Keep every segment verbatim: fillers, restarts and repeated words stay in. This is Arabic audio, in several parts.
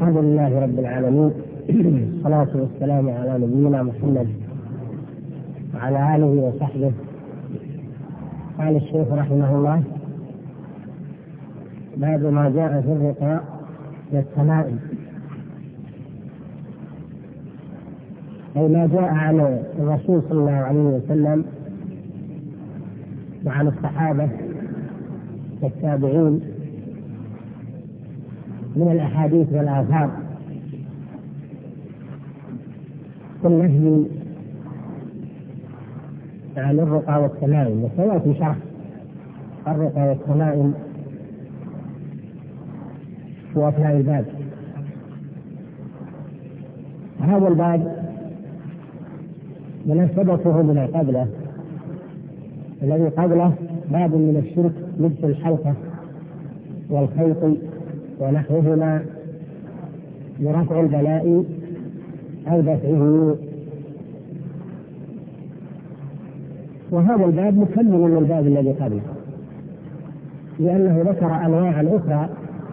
الحمد لله رب العالمين، والصلاة والسلام على نبينا محمد وعلى آله وصحبه. قال الشيخ رحمه الله: باب ما جاء في الرقاء والتمائم، أي ما جاء عن الرسول صلى الله عليه وسلم وعن الصحابة والتابعين من الأحاديث والآثار والنهي عن الرقى والتمائم. وسيأتي شرح الرقى والتمائم في أثناء الباب. هذا الباب مناسبته من قبله، الذي قبله باب من الشرك لبس الحلقة والخيط ونحوهما لرفع البلاء أو دفعه. وهذا الباب مكمل من الباب الذي قبله، لأنه ذكر أنواعا أخرى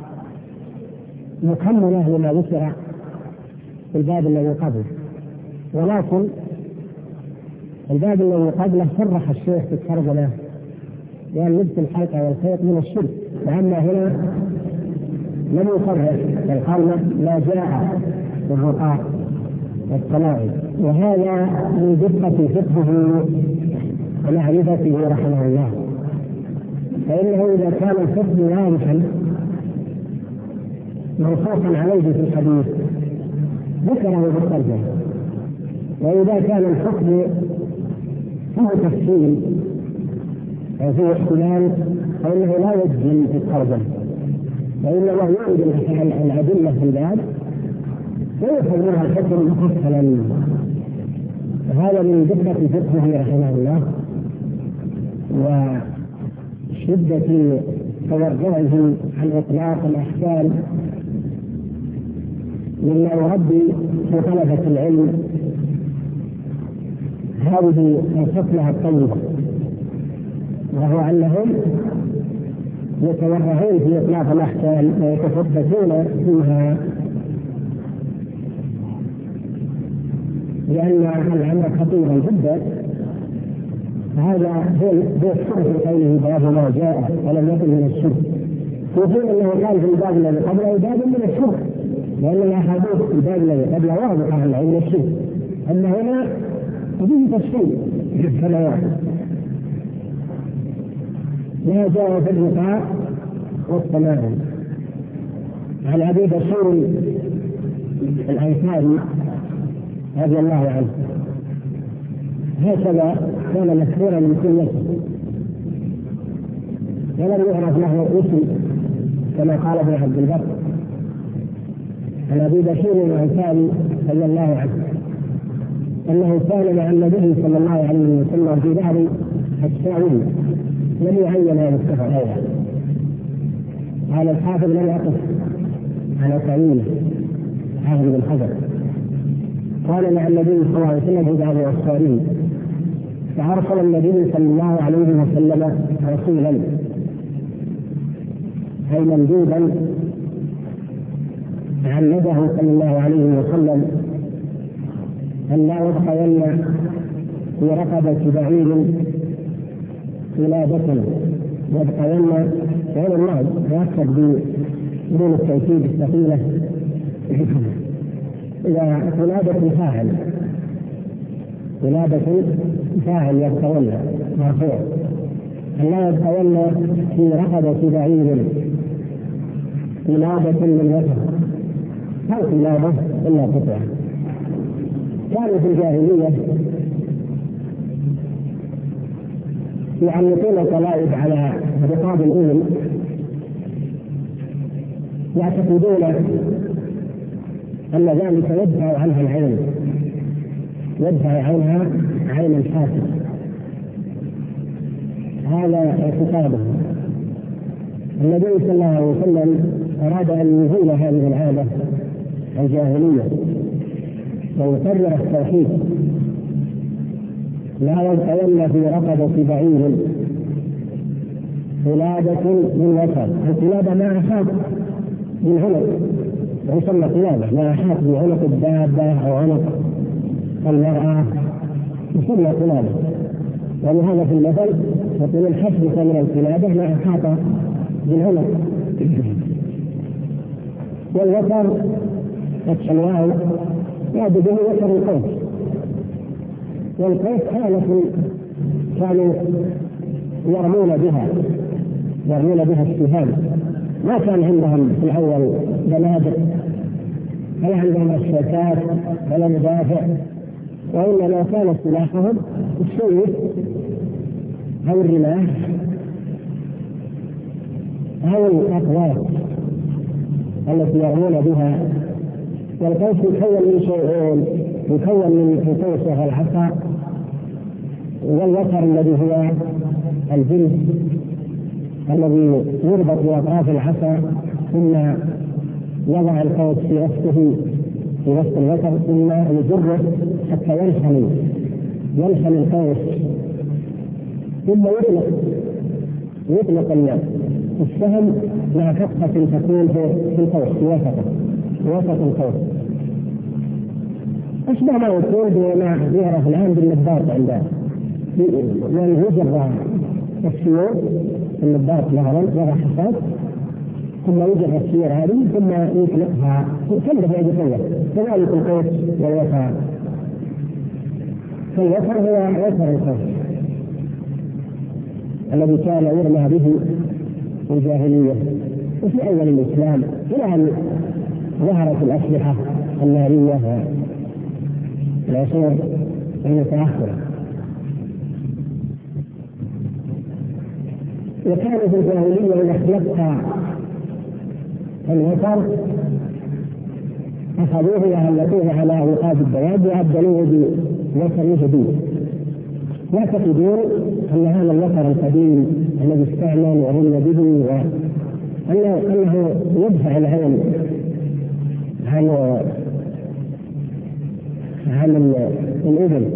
مكملة لما ذكر في الباب الذي قبله، ولكن الباب الذي قبله صرح الشيخ في الترجمة لأن لبس الحلقة والخيط من الشرك، وأما هنا لم يصرح، بل قال ما جاء في الرقاء والتمائم. وهذا من دقة فقهه ومعرفته رحمه الله، فإنه إذا كان الفقه واضحا منصوصا عليه في الحديث ذكره في الترجمة، وإذا كان الحكم فيه تفصيل أو فيه احتمال فإنه لا يجزم في الترجمة، وإنما يعود الأدلة في الباب ويأخذ منها الحكم مفصلا. هذا من دقة فقهه رحمه الله وشدة تورعه عن إطلاق الأحكام مما يربي في طلبة العلم هذه الخصلة الطيبة، وهو أنهم يتورعون في إطلاق الأحكام ويتثبتون فيها، لأن الأمر خطير جدا. هذا هو السر في قوله باب ما جاء ولم يكن من الشرك، وفي أنه قال في الباب الذي قبله باب من الشرك، لأن الأحاديث في الباب الذي قبله واضحة عن علم الشرك، أما هنا فيه تفصيل كما يعلم. ما جاء في الرقاء والتمائم. عن أبي بشير الأنصاري رضي الله عنه هكذا كان مشهورا من سنته، ولم يعرف له اسم كما قال ابن عبد البر. عن أبي بشير الأنصاري رضي الله عنه أنه كان مع النبي صلى الله عليه وسلم في دار الساعين، لم يعين هذا السفر أيضا. قال الحافظ لم يقف على تعيينه، حافظ بن حجر قال مع النبي صلى الله عليه وسلم في دار الساعين، فأرسل النبي صلى الله عليه وسلم رسولا أي مندوبا عمده صلى الله عليه وسلم أن لا يبقين في رقبة بعير ولادة، يبقين فعل الله يؤكد بدون التأكيد الثقيلة إذا ولادة فاعل، ولادة فاعل يبقين مرفوع، أن لا يبقين في رقبة بعير ولادة من ذكر أو ولادة إلا قطعة. كانوا في الجاهلية يعلقون القلائد على رقاب الإبل، يعتقدون أن ذلك يدفع عنها العين، يدفع عنها عين الحاسد. هذا اعتقاده. النبي صلى الله عليه وسلم أراد أن يزيل هذه العادة الجاهلية ويقرر التوحيد، لا يبقين في رقبة بعير ولادة من وسط، الولادة ما أخذ من عنق يسمى قلادة، ما يحاط بعنق الدابة أو عنق المرأة يسمى قلادة. ولهذا في المثل يقول الحشد من القلادة ما أحاط بالعنق. والوتر فتح الواو يعد به وتر القوس، والقوس آلة كانوا يرمون بها يرمون بها السهام، ما كان عندهم في الأول بنادق ولا عندهم الشتات ولا مدافع، وإنما كان سلاحهم السيف أو الرماح أو الأقواس التي يرمون بها. والقوس يكون من شيئين، يكون من القوس وهو العصا، والوتر الذي هو الجلد الذي يربط بأطراف العصا ثم يضع القوس في وسطه في وسط الوتر ثم يجره حتى ينحني ينحني القوس ثم يطلق يطلق السهم مع فتحة تكون في القوس في وسطه في وسط القوس، أشبه ما يكون بما يعرف الآن بالنبات عند يجر السيور النبات مثلا يضع حصاد ثم يجر السيور هذه ثم يطلقها كله في أجل كذلك القوس والوتر. فالوتر هو وتر القوس الذي كان يرمى به في الجاهلية وفي أول الإسلام إلى أن ظهرت الأسلحة النارية في العصور المتأخرة. وكان في الجاهلية إذا اختلفها الوتر أخذوه وهلكوه على رقاب الدواب وأبدلوه بوتر جديد، يعتقدون أن هذا الوتر القديم الذي استعمل ورمي به وأنه أنه يدفع العين عن عن الإبل.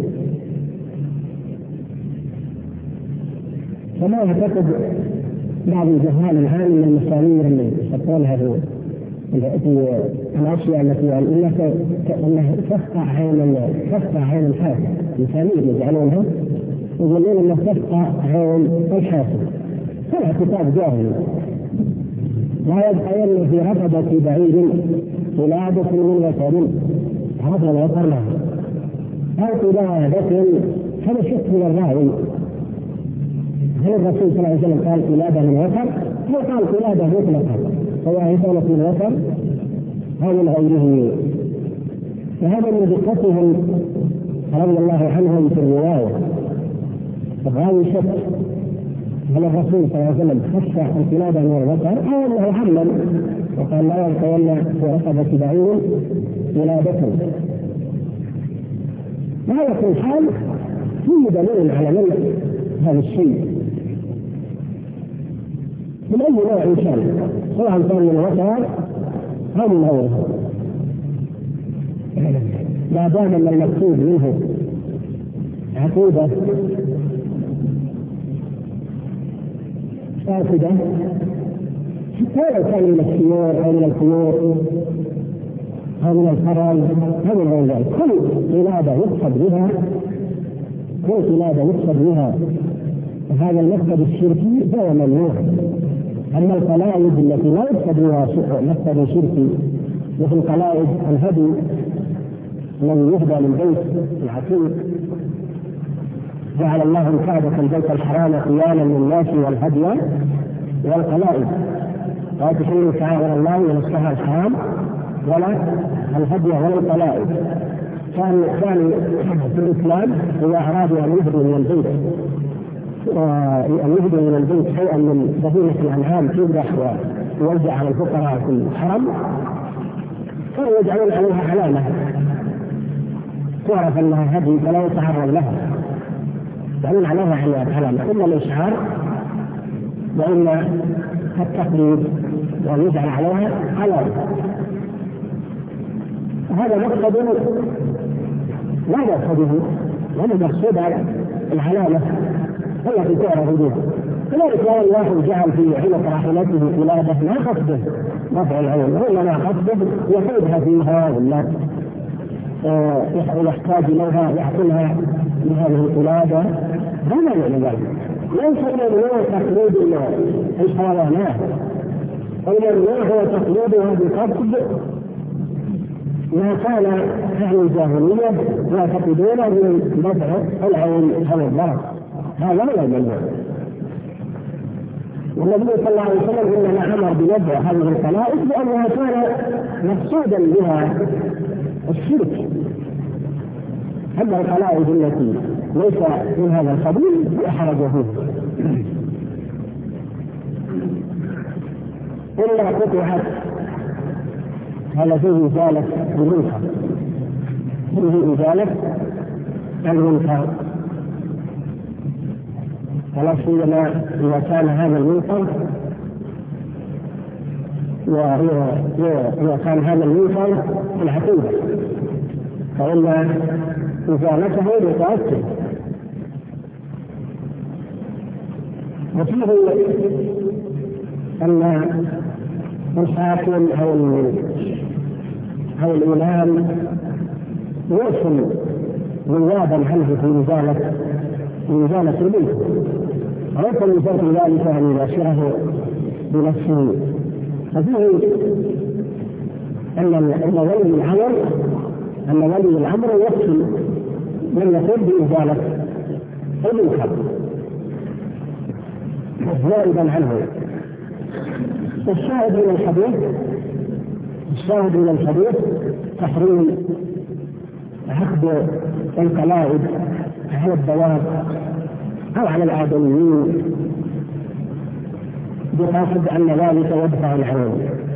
فما يعتقد بعض الجهال الآن من المسامير اللي يحطونها في الأشياء التي أنها أنها تفقع عين تفقع عين الحاسب، المسامير يجعلونها يقولون أنها تفقع عين الحاسب. هذا اعتقاد جاهلي. لا يبقى إلا في رقبة بعيد قلادة من وتر، هذا الوتر له أو قلادة. هذا شك من الراوي، هل الرسول صلى الله عليه وسلم قال قلادة من وتر أو قال قلادة مطلقة سواء كانت من وتر أو من غيره؟ فهذا من دقتهم رضي الله عنهم في الرواية. الراوي شك هل الرسول صلى الله عليه وسلم خص القلادة من الوتر أو أنه عمم وقال لا يتولى في رقبة بعير قلادة. وهذا في الحال فيه دليل على منع هذا الشيء من أي نوع كان، سواء كان من الوتر أو من غيره، لا دام أن المقصود منه عقيدة فاسدة سواء كان من السيور أو من الخيوط أو من الخرج أو من غير ذلك. كل قلادة يقصد بها كل قلادة يقصد بها هذا المقصد الشركي فهو ممنوع. أما القلائد التي لا يقصد بها مقصد شركي مثل قلائد الهدي الذي يهدى للبيت العتيق، جعل الله الكعبة البيت الحرام قياما للناس والهدي والقلائد، لا تحلوا شعائر الله من الشهر الحرام ولا الهدي ولا القلائد. كان كان في الإسلام إذا أرادوا أن يهدوا من البيت أن يهدوا من البيت شيئا من بهيمة الأنعام تذبح ويوزع على الفقراء في الحرم كانوا يجعلون عليها علامة تعرف أنها هدي فلا يتعرض لها، يجعلون عليها علامة إما الإشعار وإما التقليد ويجعل عليها علامة. هذا مقصد لا يقصده، هذا مقصود على العلامة التي تعرف بها. كذلك لو الواحد جعل في عنق راحلته قلادة ما قصده رفع العين وإنما قصده يقودها فيها ولا يحتاج إليها يحصلها من هذه القلادة، هذا معنى ذلك. ليس الممنوع تقليد الحيوانات، الممنوع هو تقليدها بقصد ما كان أهل الجاهلية يعتقدونه من دفع العين أو الضرر، هذا هو الممنوع. والنبي صلى الله عليه وسلم إنما أمر بوضع هذه الخلائق لأنها كان مقصودا بها الشرك. أما الخلائق التي ليس من هذا القبيل لا حرج فيه. إلا قطعت هذا فيه إزالة المنكر، فيه إزالة المنكر، ولا سيما إذا كان هذا المنكر وإذا كان هذا المنكر في العقيدة فإن إزالته متأكد. وفيه أن الحاكم أو أو الإمام يرسل نوابا عنه في إزالة في إزالة المنكر، وليس من شرط ذلك أن يباشره بنفسه. ففيه أن أن ولي الأمر أن ولي الأمر يرسل من يقوم بإزالة المنكر نائبا عنه. الشاهد من الحديث الشاهد من الحديث تحريم عقد القلائد على الدواب أو على الآدميين بقصد أن ذلك يدفع العين،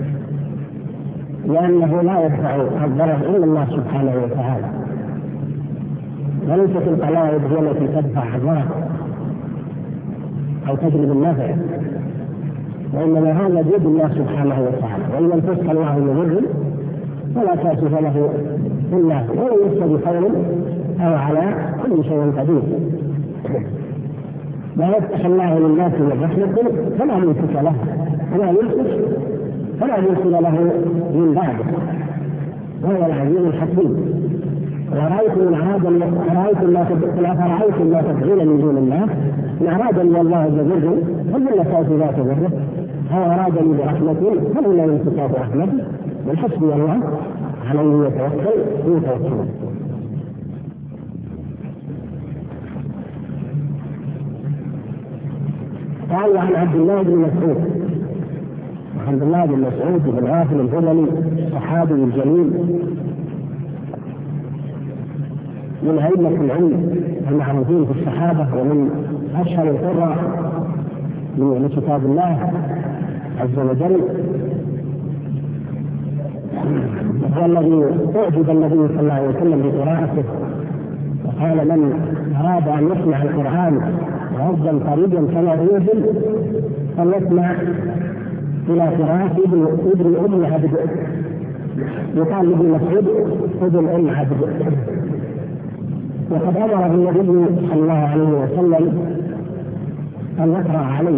لأنه لا يدفع الضرر إلا الله سبحانه وتعالى، وليست القلائد هي التي تدفع الضرر أو تجلب النفع، وإنما هذا بيد الله سبحانه وتعالى. وإن لم تسأل الله بضر فلا كاشف له إلا هو، ولا يفتى بخير أو على كل شيء قدير. ما يفتح الله للناس من رحمة فلا يمسك له، ولا يمسك فلا يرسل له من بعده، وهو العزيز الحكيم. ورأيتم عادا أرأيتم ما فرأيتم ما تدعون من دون الله إن أرادني الله بضر فمن كاشفات ضره، أو أرادني برحمة فمن يمسكات رحمته، والحسبي الله عليه يتوكل ويتوكل. قال عن عبد الله بن مسعود عبد الله بن مسعود بن غافل الهذلي الصحابي الجليل من أئمة العلم المعروفين في الصحابة ومن أشهر القراء من كتاب الله عز وجل، هو الذي أعجب النبي صلى الله عليه وسلم بقراءته، وقال من أراد أن يسمع القرآن غضا طريدا كما يوجد فليسمع إلى قراءة ابن ابن ابن عبد، يقال لابن مسعود ابن ام عبد. وقد أمر النبي صلى الله عليه وسلم أن يقرأ عليه،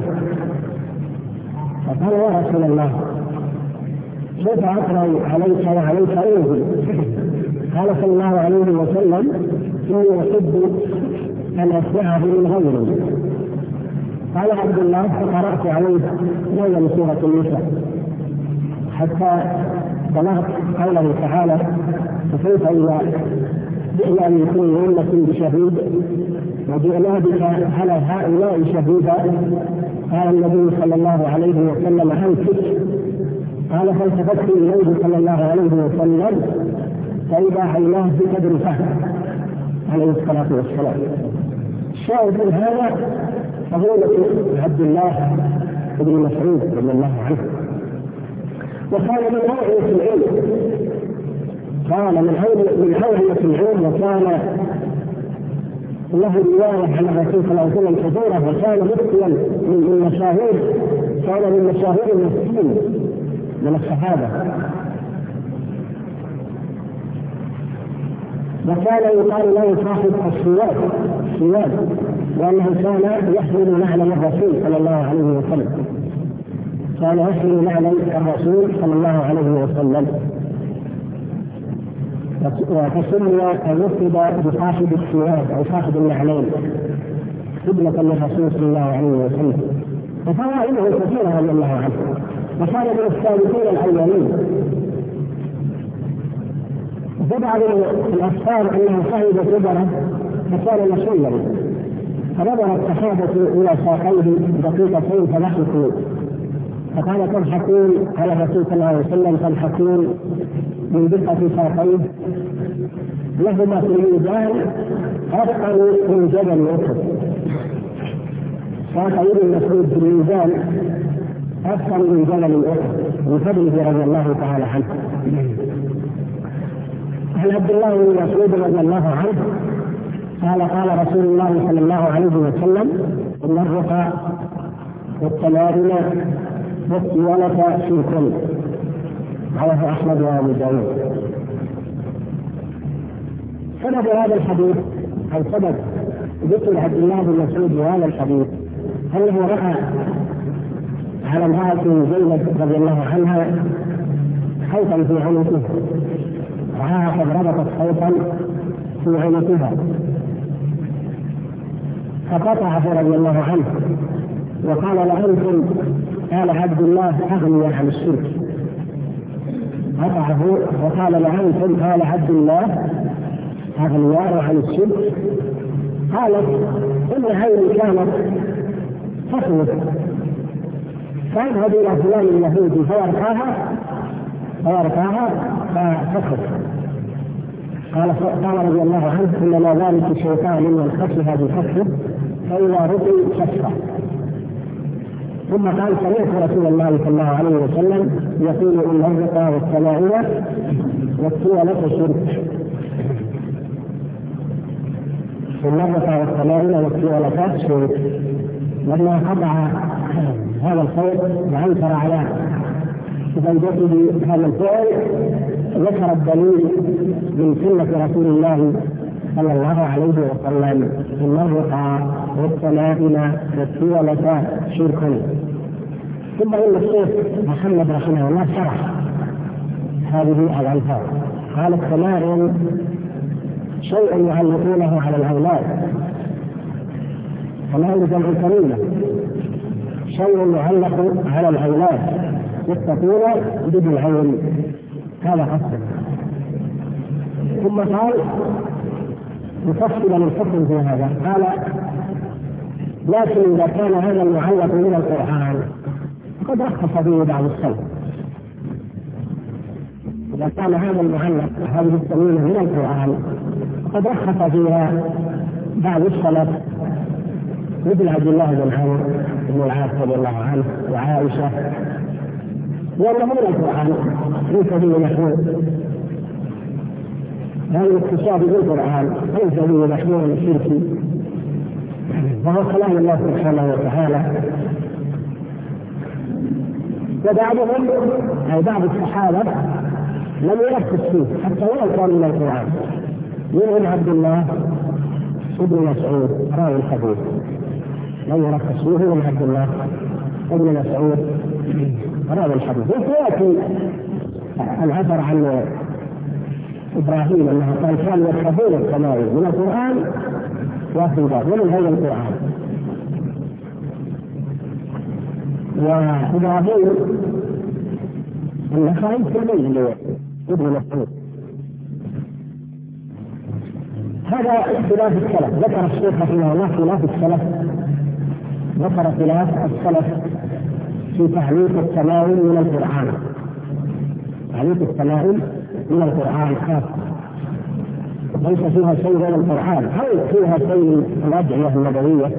فقال يا رسول الله كيف أقرأ عليك وعليك أنزل؟ قال صلى الله عليه وسلم إني أحب أن أسمعه من غيري. قال عبد الله فقرأت عليه ليلة سورة النساء حتى بلغت قوله تعالى فكيف إذا جئنا من كل أمة بشهيد وجئنا بك على هؤلاء شهيدا. قال النبي صلى الله عليه وسلم أنفك. قال فالتفت إليه صلى الله عليه وسلم فإذا عيناه بقدر فهم عليه الصلاة والسلام. الشاهد من هذا فضيلة عبد الله بن مسعود رضي الله عنه، وكان من أوعية العلم، كان من أوعية العلم، وكان له رواية عن الرسول صلى الله عليه وسلم كثيرة، وكان مفتيا من مشاهير كان من مشاهير المسلمين من الصحابة، وكان يقال له صاحب السواد السواد وأنه كان يحمل معلم الرسول صلى الله عليه وسلم، كان يحمل معلم الرسول صلى الله عليه وسلم، فسمي أو نسب بصاحب الثياب أو صاحب النعلين خدمة للرسول صلى الله عليه وسلم. وفوائده كثيرة رضي الله عنه، وكان من السابقين الأولين. وبعض الأفكار أنه صاحب كبرة فكان مشيا، فنظر الصحابة إلى ساقيه دقيقتين فضحكوا، فقال تضحكون على الرسول صلى الله عليه وسلم تضحكون من دقة ساقيه لهما في الميزان أثقل من جبل أحد. ساق ابن مسعود في الميزان أثقل من جبل أحد بفضله رضي الله تعالى عنه. عن عبد الله بن مسعود رضي الله عنه قال قال رسول الله صلى الله عليه وسلم إن الرقى والتمارين والسيالة في كل. رواه أحمد وأبو داود. سبب هذا الحديث أو سبب ذكر عبد الله بن مسعود بهذا الحديث أنه رأى على امرأة زينب رضي الله عنها خيطا في عنقه، رآها قد ربطت خيطا في عنقها فقطعه رضي الله عنه وقال لأنتم قال عبد الله أغني عن الشرك. قطعه وقال لأنتم قال عبد الله أغنياء عن الشرك. قالت إن عيني كانت تخوف فاذهب إلى فلان اليهودي فيرقاها فيرقاها فتخف. قال قال رضي الله عنه إنما ذلك الشيطان من خفها بخفه فإذا رقي خفه. ثم قال سمعت رسول الله صلى الله عليه وسلم يقول إن الرقى والسماعية والسيالة شرك. إن الرقى والسماعية والسيالة شرك. لما قطع هذا الخير وأنكر على زوجته هذا الفعل ذكر الدليل من سنة رسول الله صلى الله عليه وسلم إن الرقى والتمائم والسيالة شرك. ثم إن الشيخ محمد رحمه الله شرح هذه الألفاظ قال التمائم شيء يعلقونه على الأولاد، تمائم جمع كريمة، شيء يعلق على الأولاد يستطيع بالعين، هذا قصد. ثم قال مفصلا الحكم في هذا قال لكن إذا كان هذا المعلق من القرآن قد رخص به بعض السلف. إذا كان هذا المعلق هذه التميمة من القرآن قد رخص فيها بعض السلف مثل عبد الله بن عمرو بن العاص رضي الله عنه وعائشة، لأنه من القرآن ليس به محمود. هذا الاكتشاف بالقرآن ليس به محمود شركي، وهو كلام الله سبحانه وتعالى. وبعضهم أي بعض الصحابة لم يركز فيه حتى ولو كان من القرآن، منهم عبد الله بن مسعود راوي الحديث لم يركز فيه، من عبد الله بن مسعود راوي الحديث. ويأتي العثر عن إبراهيم أنه قال كان يحفظون التمائم من القرآن وأخذ ومن هذا القرآن. وإبراهيم النخعي كلمه ابن مسعود. هذا اختلاف السلف. ذكر الشيخ رحمه الله خلاف السلف، ذكر خلاف السلف في تعليق التمائم من القرآن، تعليق التمائم من القرآن خاصة، ليس فيها شيء من القرآن، هل فيها شيء من الأدعية النبوية؟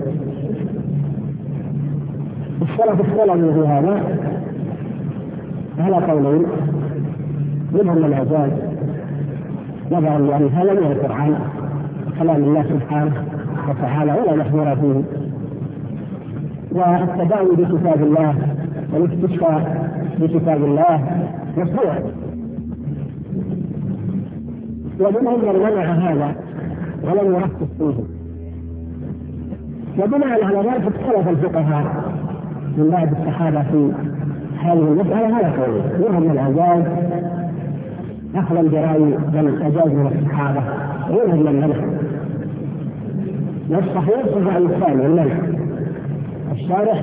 السلف اختلفوا في هذا على قولين، منهم من أجاز نظرا لأن هذا من القرآن كلام الله سبحانه وتعالى ولا محظور فيه، والتداوي بكتاب الله والاستشفاء بكتاب الله مشروع. ومنهم من منع هذا ولم يركز فيه، وبناء على ذلك اختلف الفقهاء من بعد الصحابة في هذه المسألة على قولين، منهم من أجاز أخذا برأي من أجاز من الصحابة، ومنهم من منع. والصحيح الرأي الثاني المنع. الشارح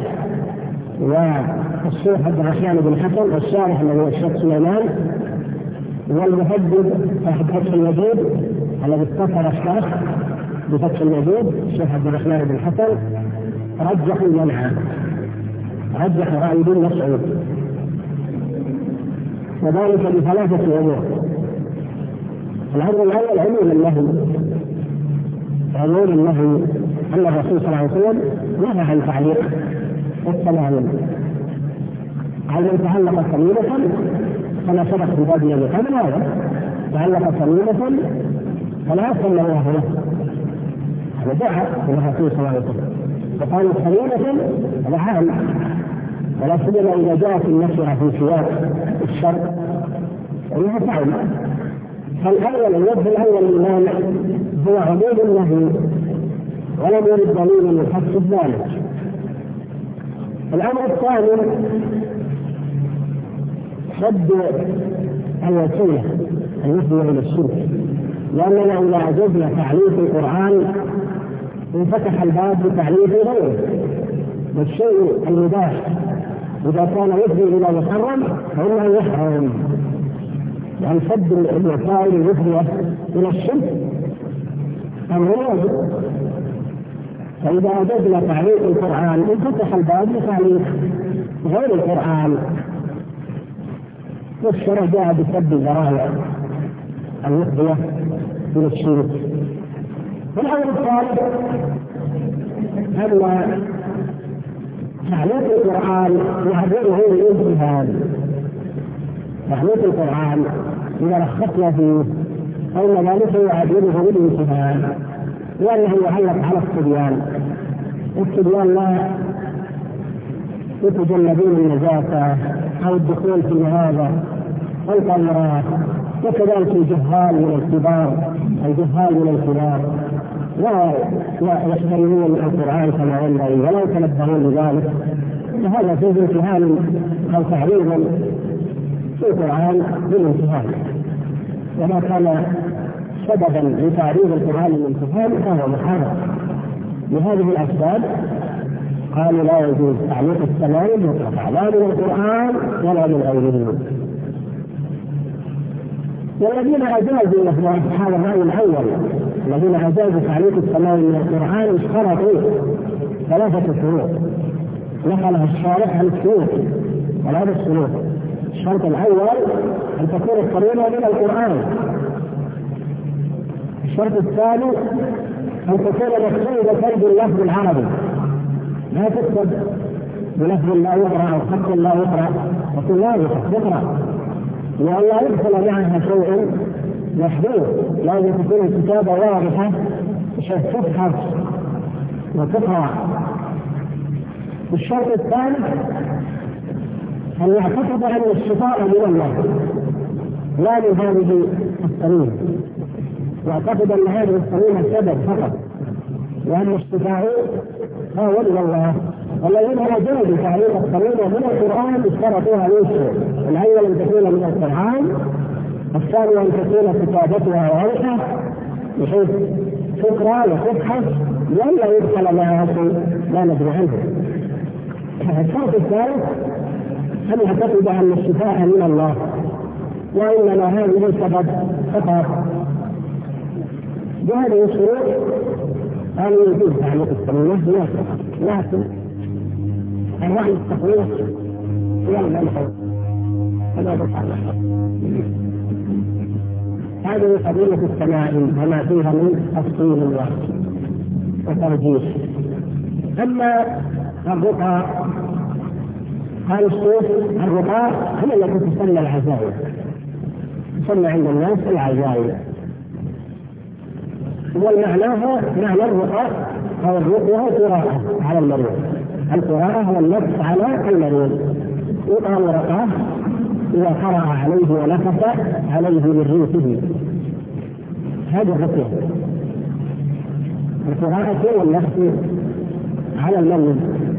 والشيخ عبد الرحمن بن حسن، والشارح الذي هو الشيخ سليمان، والمحدد صاحب فتح المجيد الذي اختصر الشرح بفتح المجيد الشيخ عبد الرحمن بن حسن، رجحوا المنع، رجح رأي ابن مسعود، وذلك بثلاثة أمور. الأمر الأول عموم النهي، عموم النهي أن الرسول صلى الله عليه وسلم نهى عن تعليق التمائم على من تعلق تميمة، كما سبق في باب الذي قبل هذا، تعلق تميمة فلا يصل له هذا هذا دعا من الرسول صلى الله عليه وسلم، فقالوا تميمة هذا عام، ولا سيما إذا جاءت النشرة في سياق الشر فإنها تعم. فالأول الوجه الأول للمانع هو عموم النهي ولم يرد دليل يخصص ذلك. الأمر الثاني حد الوسيلة المفضية إلى الشرك، لأننا إذا عجزنا تعليق القرآن انفتح الباب لتعليق غيره، والشيء المباح إذا كان يفضي إلى محرم فإنه يحرم، يعني سد الوسائل المفضية إلى الشرك أمر واجب. فإذا عجزنا تعليق القرآن انفتح الباب لتعليق غير القرآن، والشرع جاء بسد الذرائع المفضية إلى الشرك. والأمر الثالث أن تعليق القرآن يعبره الانتهاء. تعليق القرآن إذا رخصنا فيه فإن ذلك يعبره الانتهاء، لأنه يعلق على الصبيان. الصبيان لا يتجنبون النجاسة أو الدخول في هذا والقمرات، وكذلك الجهال من الكبار، الجهال من الكبار لا يحترمون القرآن كما ينبغي ولا يتنبهون لذلك، فهذا فيه امتهان أو تعليم في القرآن بالامتهان، وما كان سببا لتعريض القرآن بالامتهان فهو محرم. لهذه الأسباب قالوا لا يجوز تعليق التمائم مطلقا لا من القرآن ولا من غيره. والذين أجازوا هذا الرأي الأول، الذين أجازوا تعليق التمائم من القرآن اشترطوا ثلاثة شروط نقلها الشارح عن الشروط، وهذا الشروط: الشرط الأول أن تكون القرينة من القرآن. الشرط الثاني أن تكون مقصودة باللفظ العربي، لا تكتب بلفظ لا يقرأ أو خط لا يقرأ، لكن لا يقرأ، لأن لا يدخل معها شيء محدود، لازم تكون الكتابة واضحة تفحص وتقرأ. الشرط الثالث أن يعتقد أن الشفاء من الله لا من هذه الطريقة، يعتقد أن هذه الطريقة سبب فقط، وأن الشفاء هو من الله. والذين أجازوا تعليق الطريقة من القرآن اشترطوها للشيء: الأول أن تكون من القرآن، الثاني أن تكون كتابتها واضحة بحيث تقرأ وتبحث لئلا يدخل معها شيء لا ندري عنه. الشرط الثالث أن يعتقد أن الشفاء من الله، وإنما هذه السبب فقط. بهذه الشروط قالوا يجوز تعليق التميمة بنفسها، لكن الرأي التقليد يلا نحن هذا بطلع. هذه قضية التمائم وما فيها من تفصيل وترجيح. أما الرقى قال الشيخ: الرقى هي التي تسمى العزائم، تسمى عند الناس العزائم، والمعناها معنى الرقى أو الرقية قراءة على المريض. القراءة هو النفس على المريض، يقال رقاه إذا قرأ عليه ونفس عليه من ريحه، هذه الرقية. القراءة والنفس على المريض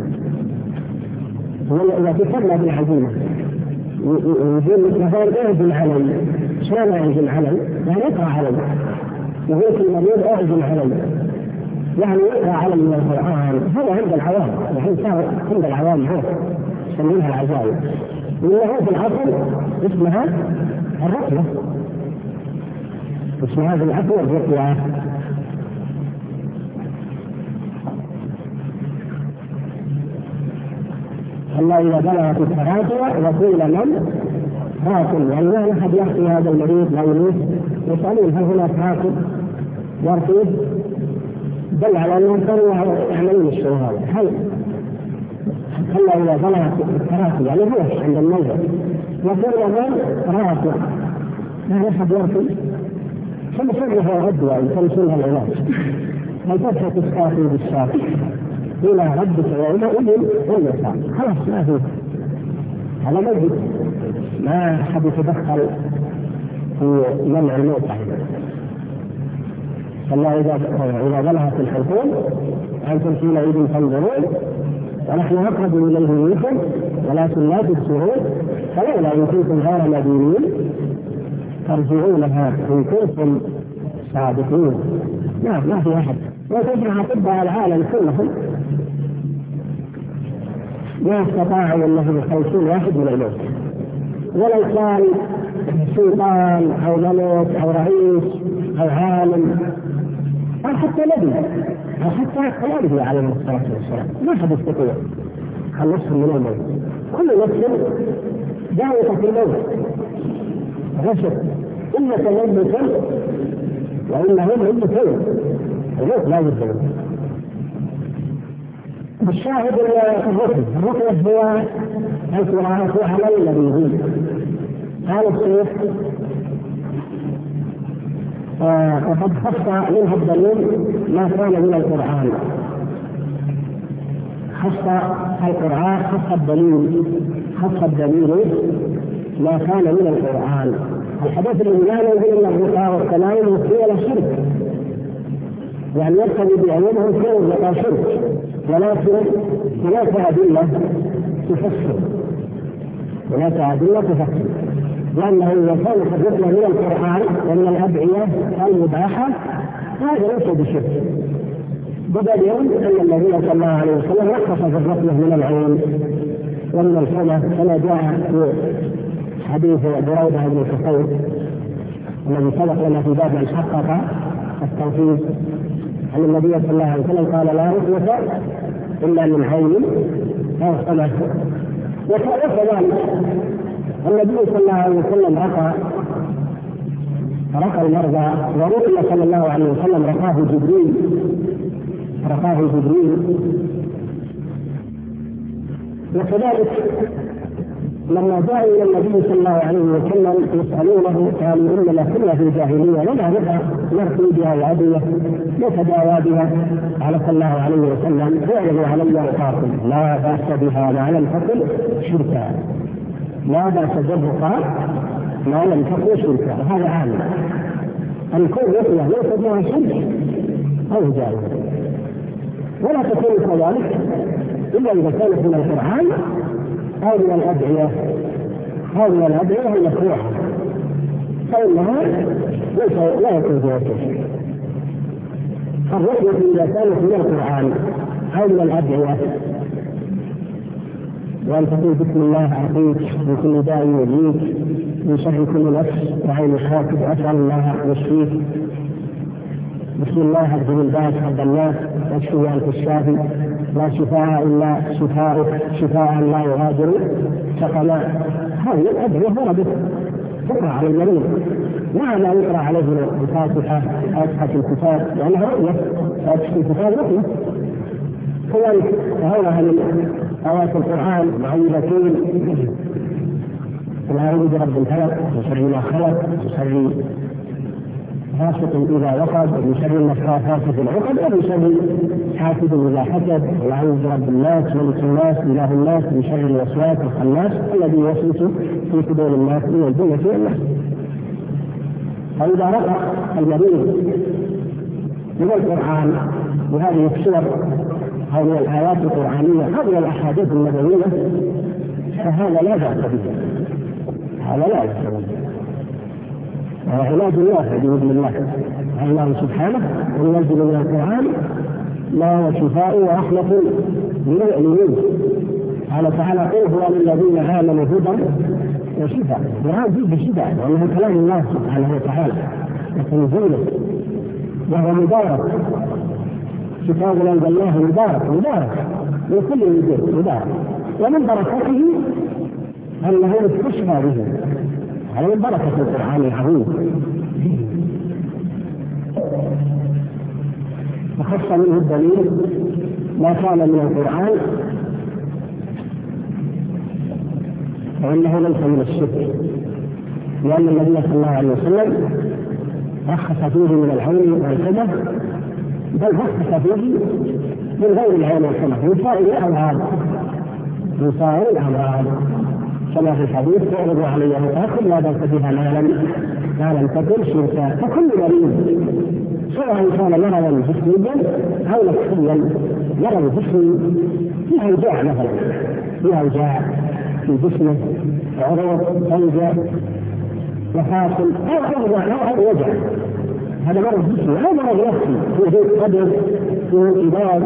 التي تسمى بالعزيمة، يقول مثلا اعزم علي، شلون اعزم علي؟ يعني اقرأ علي، يقول المريض اعزم علي يعني يقرأ علي من القرآن. هذا عند العوام، الحين صار عند العوام هو يسمونها العزايم، وإنه في العصر اسمها الرقية، اسمها في العصر الرقية. الله إذا بلغت التراجع وقيل من راكب، يعني لا أحد يحكي هذا المريض لا يموت، يسألون هل هناك راكب يرقيه؟ دل على أنهم كانوا يعملون الشيء هذا. هل هل إذا بلغت التراجع يعني هو عند الموت وقيل من راكب، لا أحد يرقي، ثم صرفها الأدوية ثم صرفها العلاج، هل تدفع تسقاطي بالشاطئ إلى ربك يومئذ واليسار، خلاص ما في هذا مجد، ما أحد يتدخل في منع الموت. فالله إذا إذا بلغت الحلقوم أنتم حينئذ تنظرون ونحن أقرب إليه منكم ولكن لا تبصرون، فلولا إن كنتم غير مدينين ترجعونها إن كنتم صادقين. لا ما في أحد، وتجمع أطباء العالم كلهم ما استطاعوا أنهم يخلصون واحد من الموت، ولو كان سلطان أو ملك أو رئيس أو عالم أو حتى نبي أو حتى خليفة عليه الصلاة والسلام، ما حد يستطيع خلصهم من الموت. كل نفس داوية في الموت غشت، إنك ميت وإنهم ميتون، الموت لا يزال. الشاهد الركن، الركن هو القراءة على النبي. قال الشيخ وقد خص منها الدليل ما كان من القرآن، خص القرآن خص الدليل خص الدليل ما كان من القرآن. الحديث الذي لا يقول أن الرقى والكلام هي الشرك، يعني يقتضي بأنهم كانوا لقى شرك، ولكن هناك أدلة تفسر، هناك أدلة تفسر، لأنه إذا كانت الرقية من القرآن ومن الأدعية المباحة هذا ليس بشرك، بدليل أن النبي صلى الله عليه وسلم رخص في الرقية من العين ومن الحمى، كما جاء في حديث بريدة بن الحصين الذي سبق لنا في باب من حقق التوحيد أن النبي صلى الله عليه وسلم قال لا رقية إلا من عين أو حمى. وكذلك النبي صلى الله عليه وسلم رقى رقى المرضى، ورقي صلى الله عليه وسلم رقاه جبريل رقاه جبريل وكذلك لما جاءوا الى النبي صلى الله عليه وسلم يسالونه قالوا اننا كنا في الجاهليه لنا رقى نرقي بها الادويه نتداوى بها. قال صلى الله عليه وسلم اعرضوا علي رقاكم لا باس بها ما لم تكن شركا، لا باس بالرقى ما لم تكن شركا. هذا عام ان يكون رقيه ليس بها شرك او جائز، ولا تكون كذلك الا اذا كانت من القران أو من الأدعية أو من الأدعية المشروعة، فإنها لا يكون فيها شيء. الرقية إذا كانت من القرآن أو من الأدعية، وأن تقول بسم الله أعطيك من كل داء يؤذيك من شر كل نفس وعين حاسد أسأل الله يشفيك، بسم الله أكتب الباس حب الناس واشفي أنت الشافي لا شفاء إلا شفاءك شفاء لا يغادر سقما. هذه الأدعية وردت تقرأ على المريض، مع ما يقرأ عليه الفاتحة أصحة الكتاب لأنها رؤية، أصحة الكتاب رؤية. كذلك هذا من آيات القرآن معوذتين الأعوذ برب الفلق وشر ما خلق وشر غاسق إذا وقب ومن شر النفاثات في العقد ومن شر حاسد إذا حسد والأعوذ برب الناس ملك الناس إله الناس من شر الوسواس الخناس الذي يوسوس في صدور الناس من الجنة والناس. فإذا رقى المريض من القرآن بهذه السور هذه الآيات القرآنية هذه الأحاديث النبوية فهذا لا بأس به، هذا لا بأس به، وعلاج الله بإذن الله. الله سبحانه ينزل من القرآن ما هو شفاء ورحمة للمؤمنين. قال تعالى قل هو للذين آمنوا هدى وشفاء، القرآن فيه شفاء وأنه كلام الله سبحانه وتعالى وتنزيله وهو مبارك، كتاب أنزلناه مبارك مبارك من كل وجه مبارك، ومن بركته أنه يستشفى به، هذا من بركة القرآن العظيم. فخص منه الدليل ما كان من القرآن وأنه ليس من الشرك، لأن النبي صلى الله عليه وسلم رخص فيه من العين والحمى، بل رخص فيه من غير العين والحمى من سائر الأمراض من سائر الأمراض كما في الحديث تعرض علي وتأكل لا بأس بها ما لم ما لم تكن شركا. فكل مريض سواء كان مرضا جسميا أو نفسيا، مرض جسمي فيه أوجاع مثلا، فيه أوجاع في جسمه عروق أوجاع مفاصل أو أوجاع أو وجع، هذا مرض جسمي أو مرض نفسي، فيه قدر فيه انتباه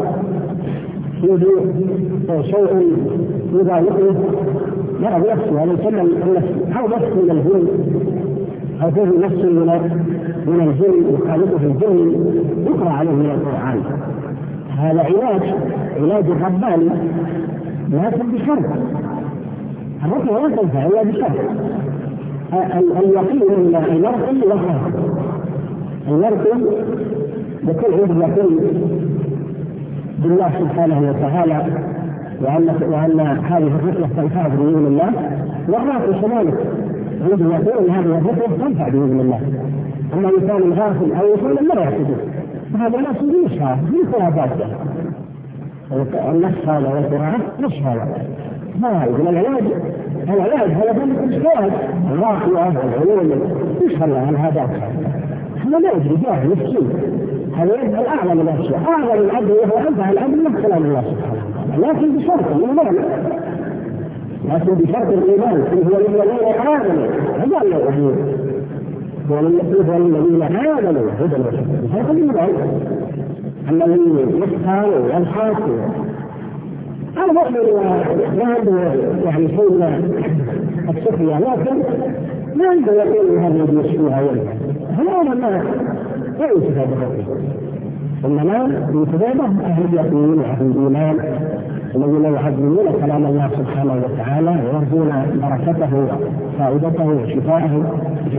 فيه شيء يضايقه، مرض نفسي هذا يسمى النفسي أو نفس من الجن أو فيه نفس من الجن يخالطه الجن يقرأ عليه من القرآن. هذا علاج علاج الرباني لكن بشرط، الرقية لا تنفع إلا بشرط اليقين من المرء والخاف. المرء يكون عنده يقين بالله سبحانه وتعالى وأن وأن هذه الرقية تنفع بإذن الله، والراقي كذلك عنده يقين أن هذه الرقية تنفع بإذن الله. أما إنسان غافل أو يقول لا يعتقد هذا لا يشفى من خرافاته، النفس هذا والقرآن مش هذا ما يقول العلاج العلاج هذا في الإشكال الراقية والعلوم يشفى الله عن هذا. هذا لا يدري جاهل مسكين، هذا يدعي الأعلى من الأشياء، أعلى العبد وهو أنفع العبد من كلام الله سبحانه، لكن بشرط الإيمان، لكن بشرط الإيمان هو للذين آمنوا هذا الذي هو للذين آمنوا هدى وشفاء، بشرط الإيمان. الذين يسخروا وينحاسوا المؤمن ما عنده يعني شيء السخرية، لكن ما عنده يقين هذا الذي يشفيها وينفع، هذا ما لا يستفاد به، إنما يستفاد أهل اليقين وأهل الإيمان الذين يعظمون كلام الله سبحانه وتعالى ويرجون بركته وفائدته وشفاءه.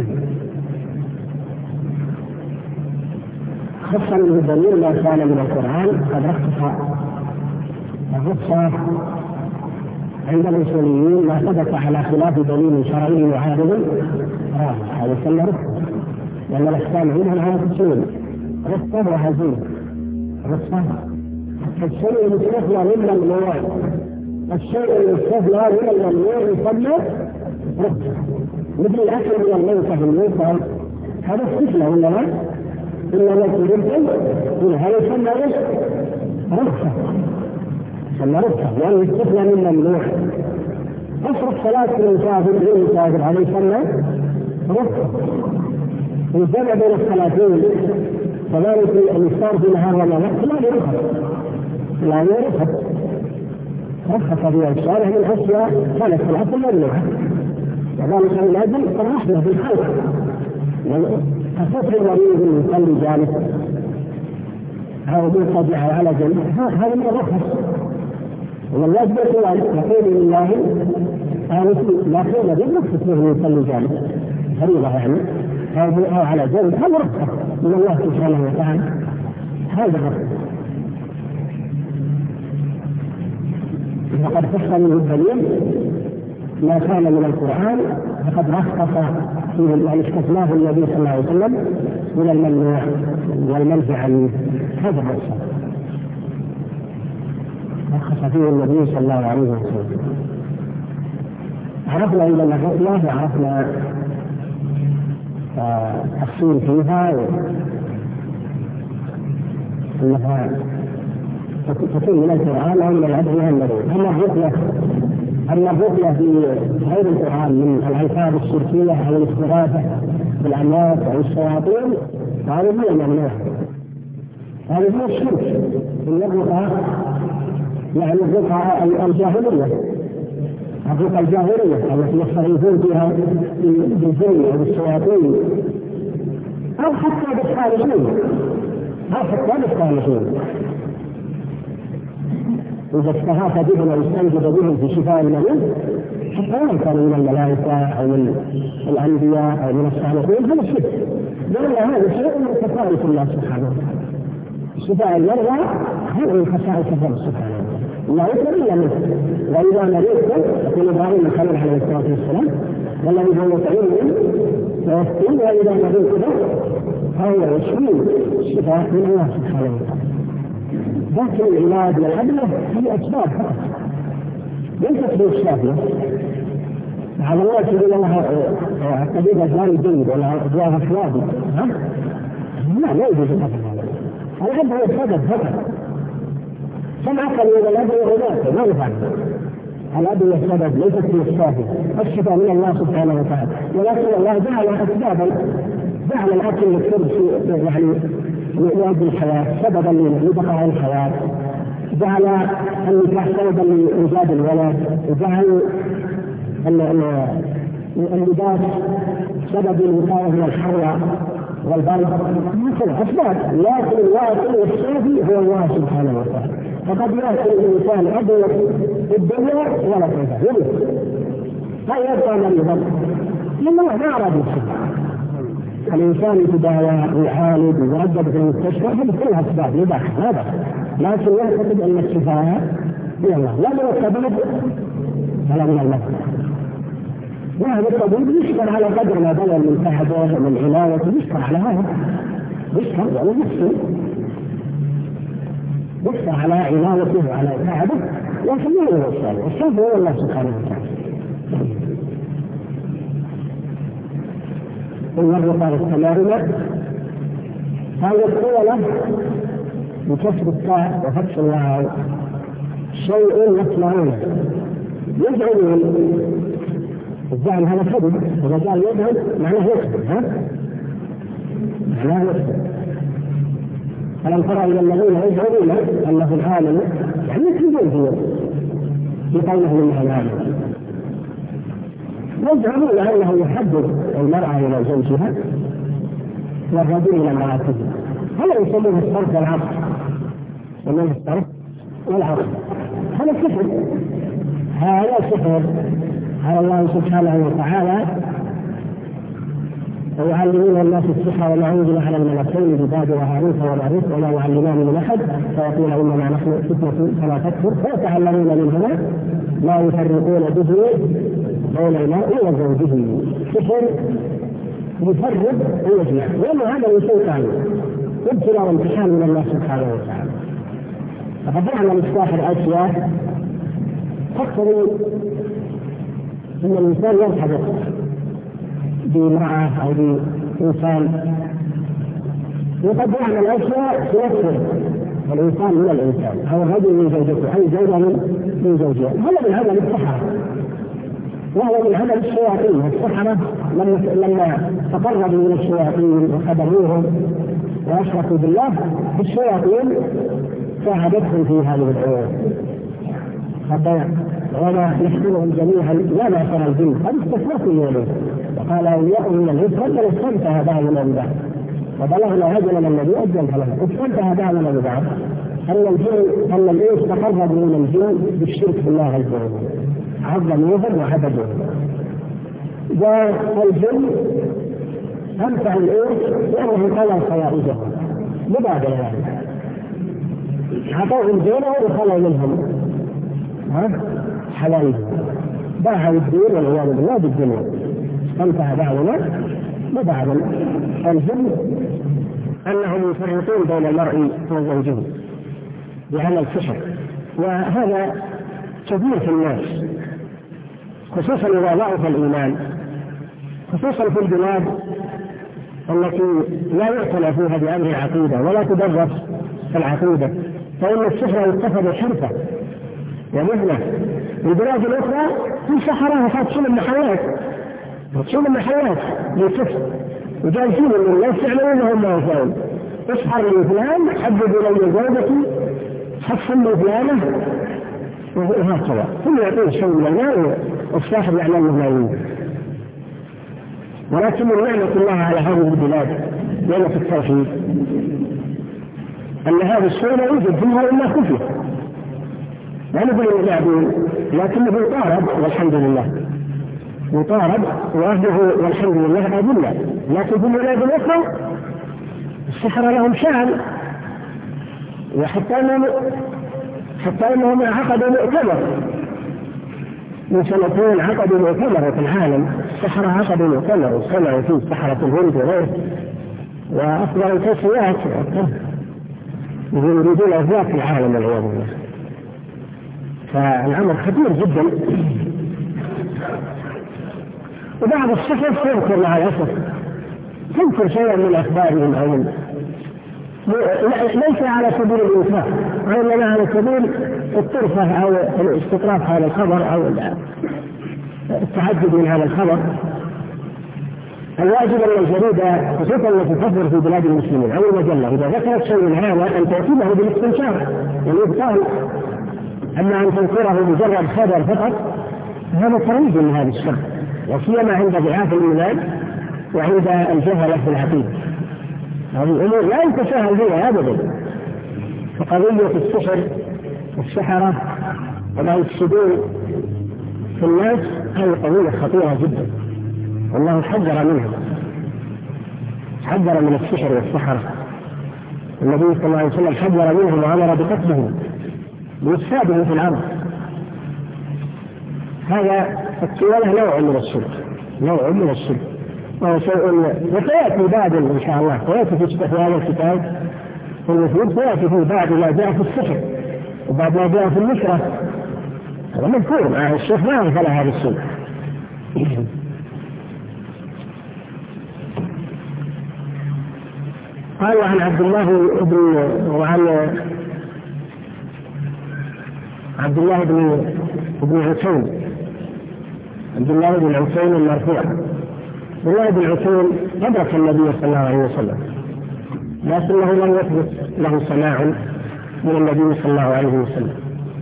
خص منه الدليل ما كان من القرآن قد رخص الرخصة عند الأصوليين ما ثبت على خلاف دليل شرعي معارض هذا يسمى رخصة، لأن الأحكام عندها على تسليم رخصة وهزيمة. رخصة الشيء المستثنى من الممنوع، الشيء المستثنى من الممنوع يسمى رخصة، مثل الأكل من الميتة في الميتة هذا استثنى ولا لا؟ إلا لكن يمكن هذا يسمى رخصة، يسمى رخصة لأنه استثنى من الممنوع. أصرف صلاة المسافر للمسافر هذا يسمى رخصة. الجمع بين الصلاتين كذلك الإفطار في نهار رمضان لا يرخص، لا يرخص، رخص فيها الشارع من أشياء كانت في الأصل ممنوعة، وذلك من أجل الرحمة في الخلق. كفتر المريض اللي يصلي جالس أو منقطع على جنب هذا من الرخص، والواجب يقول لله لا قيل بالرخص له يصلي جالس فريضة يعني أو على جنب، هذا رخصة من الله سبحانه وتعالى، هذا رخصة. وقد خص منه الدليل ما كان من القرآن فقد رخص فيه يعني استثناه النبي صلى الله عليه وسلم من الممنوع والمنهي عنه، هذا الرخصة رخص فيه النبي صلى الله عليه وسلم. عرفنا إلى الرخصة وعرفنا تفصيل فيها أنها تكون من القرآن أو من الأدعية النبوية. أما الرقية أما الرقية في غير القرآن من الألفاظ الشركية أو الاستغاثة بالأموات أو الشياطين هذه هي الممنوع، هذه هي الشرك من الرقى، يعني الرقى الجاهلية، الرقى الجاهلية التي يستغيثون فيها بالجن أو بالشياطين أو حتى بالصالحين أو حتى بالصالحين إذا استغاث بهم أو استنجد بهم في شفاء المريض حتى وإن كانوا من الملائكة أو من الأنبياء أو من الصالحين هذا شرك، لأن هذا شيء من خصائص الله سبحانه وتعالى. شفاء المرضى هذا من خصائص الله سبحانه وتعالى، لا يقدر إلا منه. وإذا مرضتم يقول إبراهيم الخليل عليه الصلاة والسلام والذي هو يطعمني ويسقين وإذا مرضتم فهو يشفين، الشفاء من الله سبحانه وتعالى. لكن العلاج والأدوية هي أسباب فقط ليست بالشافية. على الله يقول الله الطبيب الجاري جيد ولا أدوية أسوابي، ها؟ لا لا يوجد هذا. الأدوية هو السبب فقط. سمعك من الأدوية غذاء ما يفعل. الأدوية السبب ليست بالشافية، الشفاء من الله سبحانه وتعالى. ولكن الله جعل أسبابا، جعل الأكل والشرب يعني لأجل الحياة سببا لبقاء الحياة، جعل النكاح سببا لإيجاد الولد، وجعل اللباس سبب للوقاية من الحر والبرد، مثل أسباب. لكن الواقع والشافي هو الله سبحانه وتعالى. فقد يأكل الإنسان أدوية في الدنيا ولا تنفع، فيبقى مريضا لأنه ما أراد الشفاء. الإنسان يتداوى ويعالج ويردد في المستشفى هذه كلها أسباب يباح هذا، لكن يعتقد أن الشفاء من الله لا من الطبيب ولا من المرضى. وهذا الطبيب يشكر على قدر ما بلغ من تعبه ومن عنايته، يشكر على هذا، يشكر يعني يشكر يشكر على عنايته وعلى تعبه، لكن ما هو الشافي، الشافي هو الله سبحانه وتعالى. المرة الثمانية هذه القولة بكسر التاء وفتح الواو شيء يصنعونه يدعون الزعم هذا كذب، إذا قال يدعون معناه يكذب، ها؟ معناه يكذب. ألم ترى إلى الذين يدعون أنه العالم يعني يكذبون فيه في قوله إنه العالم، يزعمون أنه يحدد المرأة إلى زوجها والرجل إلى امرأته. هذا يسمونه الصرف والعصر، يسمونه الصرف والعصر. هذا سحر، هذا سحر على الله سبحانه وتعالى. ويعلمون الناس السحر وما أنزل على الملكين ببابل وهاروت وماروت ولا يعلمان من أحد فيقول إنما نحن فتنة فلا تكفر، فيتعلمون منهما ما يفرقون به بين المرء وزوجه. سحر يفرق ويجمع، لأن هذا من شيطان ابتلاء وامتحان من الله سبحانه وتعالى. فقد نعلم الساحر أشياء تقتضي أن الإنسان يرتبط بامرأة أو بإنسان، وقد يعمل أشياء تنفر الإنسان من الإنسان أو الرجل من زوجته أو الزوجة من زوجها. هذا من عمل السحرة، وهو من عمل الشياطين. السحرة لما تقربوا من الشياطين وخبروهم وأشركوا بالله، الشياطين ساعدتهم في هذه الأمور. حتى وما نحسنهم جميعا لا معشر الجن قد استثنتم يومين وقال أولياء من الإنس قد استمتع بعضنا ببعض وبلغنا أجلنا الذي أجلت له. استمتع بعضنا ببعض أن الجن أن الإنس تقرب من الجن بالشرك بالله عز وجل، عظموهم وعبدوهم. والجن أمتع الإنس لأنه طلع خوارجهم مبادرة، يعني عطوهم دينه وخلوا منهم حلالهم، باعوا الدين والعياذ بالله بالدنيا. استمتع بعضنا ببعض. الجن أنهم يفرقون بين المرء وزوجه بعمل سحر، وهذا كثير في الناس خصوصا إذا ضعف الإيمان، خصوصا في البلاد التي لا يعتنى فيها بأمر العقيدة ولا تدرس العقيدة فإن السحر يتخذ حرفة ومهنة. في البلاد الأخرى في سحرة فاتحين المحلات فاتحين المحلات للسحر وجالسين من الناس يعلمون أنهم ما يفعلون. اسحر لي فلان، حبب إلي زوجتي، حصن لي فلانة، وهكذا ثم يعطيه شيء من المال والصاحب يعلم أنه لا يوجد. ولكن من نعمة الله على هذه البلاد نعمة التوحيد أن هذا الشيء لا يوجد فيها إلا خفية، لا نقول المعدوم، لكنه يطارد والحمد لله، يطارد وأهله والحمد لله أذلة. لكن في البلاد الأخرى السحرة لهم شأن، وحتى أنهم حتى أنهم عقدوا مؤتمر من سنتين، عقدوا مؤتمر في العالم، السحرة عقدوا مؤتمر وسمعوا فيه سحرة الهند وغيره وأفضل التصفيات يريدون أفضل في العالم والعياذ بالله. فالأمر خطير جدا. وبعض السحر تنكر مع الأسف، تنكر شيئا من أخبارهم أو من ليس على سبيل الإنفاق، وإنما على سبيل الطرفة أو استطراف هذا الخبر أو التعدد من هذا الخبر. الواجب أن الجريدة خصوصا التي تصدر في بلاد المسلمين أو المجلة إذا ذكرت شيء من هذا أن تأتيه بالاستنشاق والإبطال، أما أن تنكره مجرد خبر فقط هذا ترويج من هذا الشر، وسيما عند ضعاف الإيمان وعند الجهلة في العقيدة. هذه الأمور لا يتساهل بها أبدا. فقضية السحر والسحرة وما يفسدون في الناس هذه قضية خطيرة جدا، والله حذر منها، حذر من السحر والسحرة. النبي صلى الله عليه وسلم حذر منهم وأمر بقتلهم بإفسادهم في الأرض. هذا التوالة نوع من الشرك، نوع من الشرك، وهو شيء وسيأتي بعد إن شاء الله، ويأتي في هذا الكتاب المفيد، سيأتي في بعد ما جاء في السحر وبعد ما جاء في النشرة. هذا مذكور مع الشيخ ما أغفل هذا الشيء. قال عن عبد الله بن وعن عبد الله بن بن عثمان عبد الله بن عثمان المرفوع. عبد الله بن عثمان أدرك النبي صلى الله عليه وسلم، لكنه لم يثبت له سماع من النبي صلى الله عليه وسلم،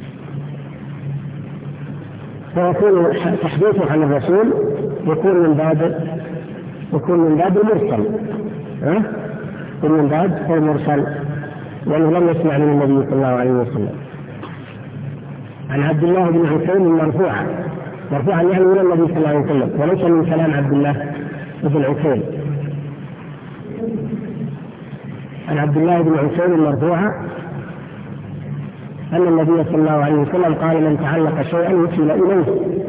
فيكون تحديثه عن الرسول يكون من باب يكون من باب المرسل، ها؟ يكون من باب المرسل، لأنه لم يسمع من النبي صلى الله عليه وسلم. عن عبد الله بن عثمان مرفوعا، مرفوعا يعني من النبي صلى الله عليه وسلم، وليس من كلام عبد الله بن عثمان. عن عبد الله بن عثمان مرفوعا أن النبي صلى الله عليه وسلم قال: من تعلق شيئا وكل إليه.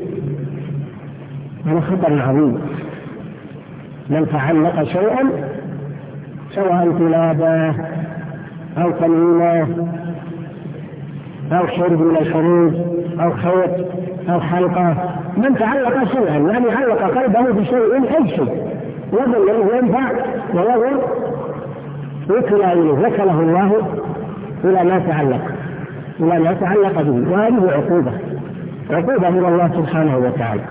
هذا خطر عظيم. من تعلق شيئا سواء كلابه أو قليله أو شرب من الحروب أو خيط أو حلقة، من تعلق شيئا يعني علق قلبه بشيء أي شيء يظن أنه ينفع ويضر وكل إليه، وكله الله إلى ما تعلق إلى ما تعلق به، وهذه عقوبة عقوبة من الله سبحانه وتعالى،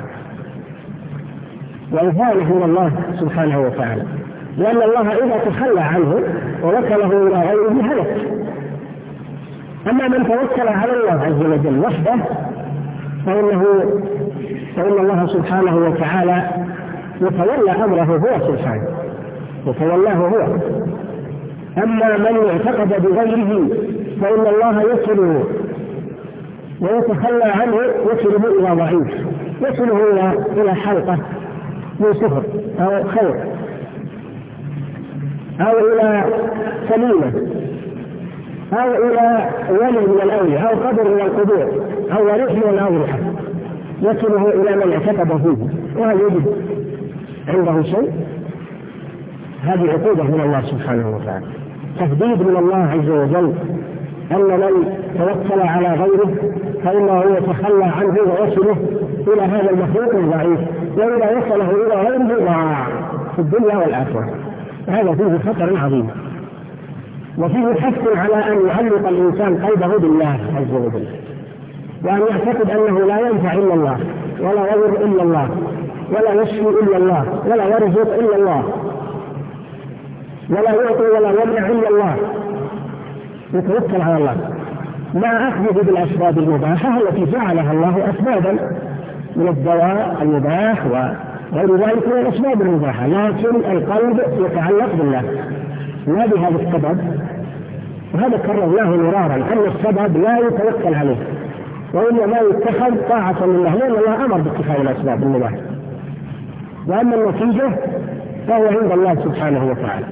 وإنفاله من الله سبحانه وتعالى، لأن الله إذا تخلى عنه ووكله إلى غيره هلك. أما من توكل على الله عز وجل وحده فإنه فإن الله سبحانه وتعالى يتولى أمره هو سبحانه، يتولاه هو. أما من اعتقد بغيره فإن الله يصله ويتخلى عنه، يصله إلى ضعيف، يصله إلى إلى حلقة من سفر أو خير أو إلى سليمة أو إلى ولي من الأولياء أو قبر من القبور أو وريح من الأضرحة، يصله إلى من اعتقد فيه وهل يجد عنده شيء. هذه عقوبة من الله سبحانه وتعالى، تهديد من الله عز وجل أن من توكل على غيره فإنه يتخلى عنه ويصله إلى هذا المخلوق الضعيف، وإذا وصله إلى غيره ضاع في الدنيا والآخرة. هذا فيه خطر عظيم. وفيه حث على أن يعلق الإنسان قلبه بالله عز وجل، وأن يعتقد أنه لا ينفع إلا الله، ولا يضر إلا الله، ولا يشفي إلا الله، ولا يرزق إلا الله، ولا يعطي ولا يمنع إلا الله، يتوكل على الله مع أخذه بالأسباب المباحة التي جعلها الله أسبابا من الدواء المباح وغير ذلك من الأسباب المباحة، لكن القلب يتعلق بالله لا بهذا السبب. وهذا كررناه مرارا أن السبب لا يتوكل عليه، وإنما يتخذ طاعة لله، لأن الله أمر باتخاذ الأسباب المباحة، وأما النتيجة فهو عند الله سبحانه وتعالى.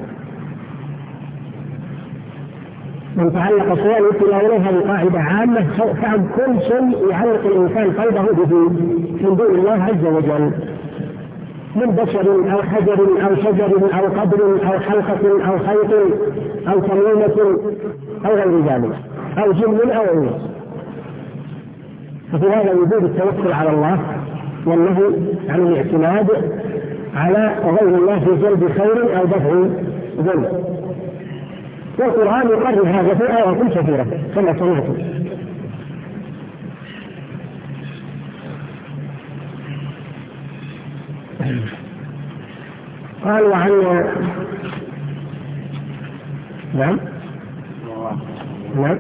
من تعلق شيئا يمكن إليها بقاعدة عامة فعل كل شيء يعلق الإنسان قلبه به من دون الله عز وجل، من بشر أو حجر أو شجر أو قبر أو حلقة أو خيط أو تميمة أو غير ذلك أو جن أو إنس. ففي هذا وجود التوكل على الله والنهي عن الاعتماد على غير الله في جلب خير أو دفع ذنب. والقرآن يقرر هذا في آيات كثيرة كما سمعتم. قال وعن نعم نعم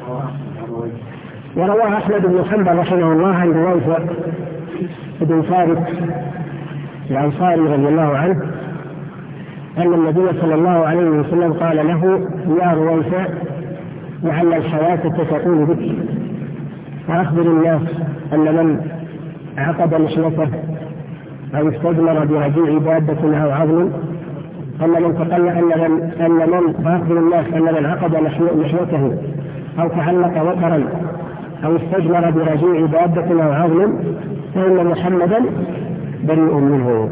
ورواه أحمد بن حنبل رحمه الله عن رويفع بن ثابت الأنصاري رضي الله عنه أن النبي صلى الله عليه وسلم قال له يا رويفع لعل الحياة ستكون بك، وأخبر الناس أن من عقد مشنته أو استجمر برجيع دابة أو عظم أن من تقل أن من أن من فأخبر الناس أن من عقد مشنته أو تعلق وترا أو استجمر برجيع دابة أو عظم فإن محمدا بريء منه.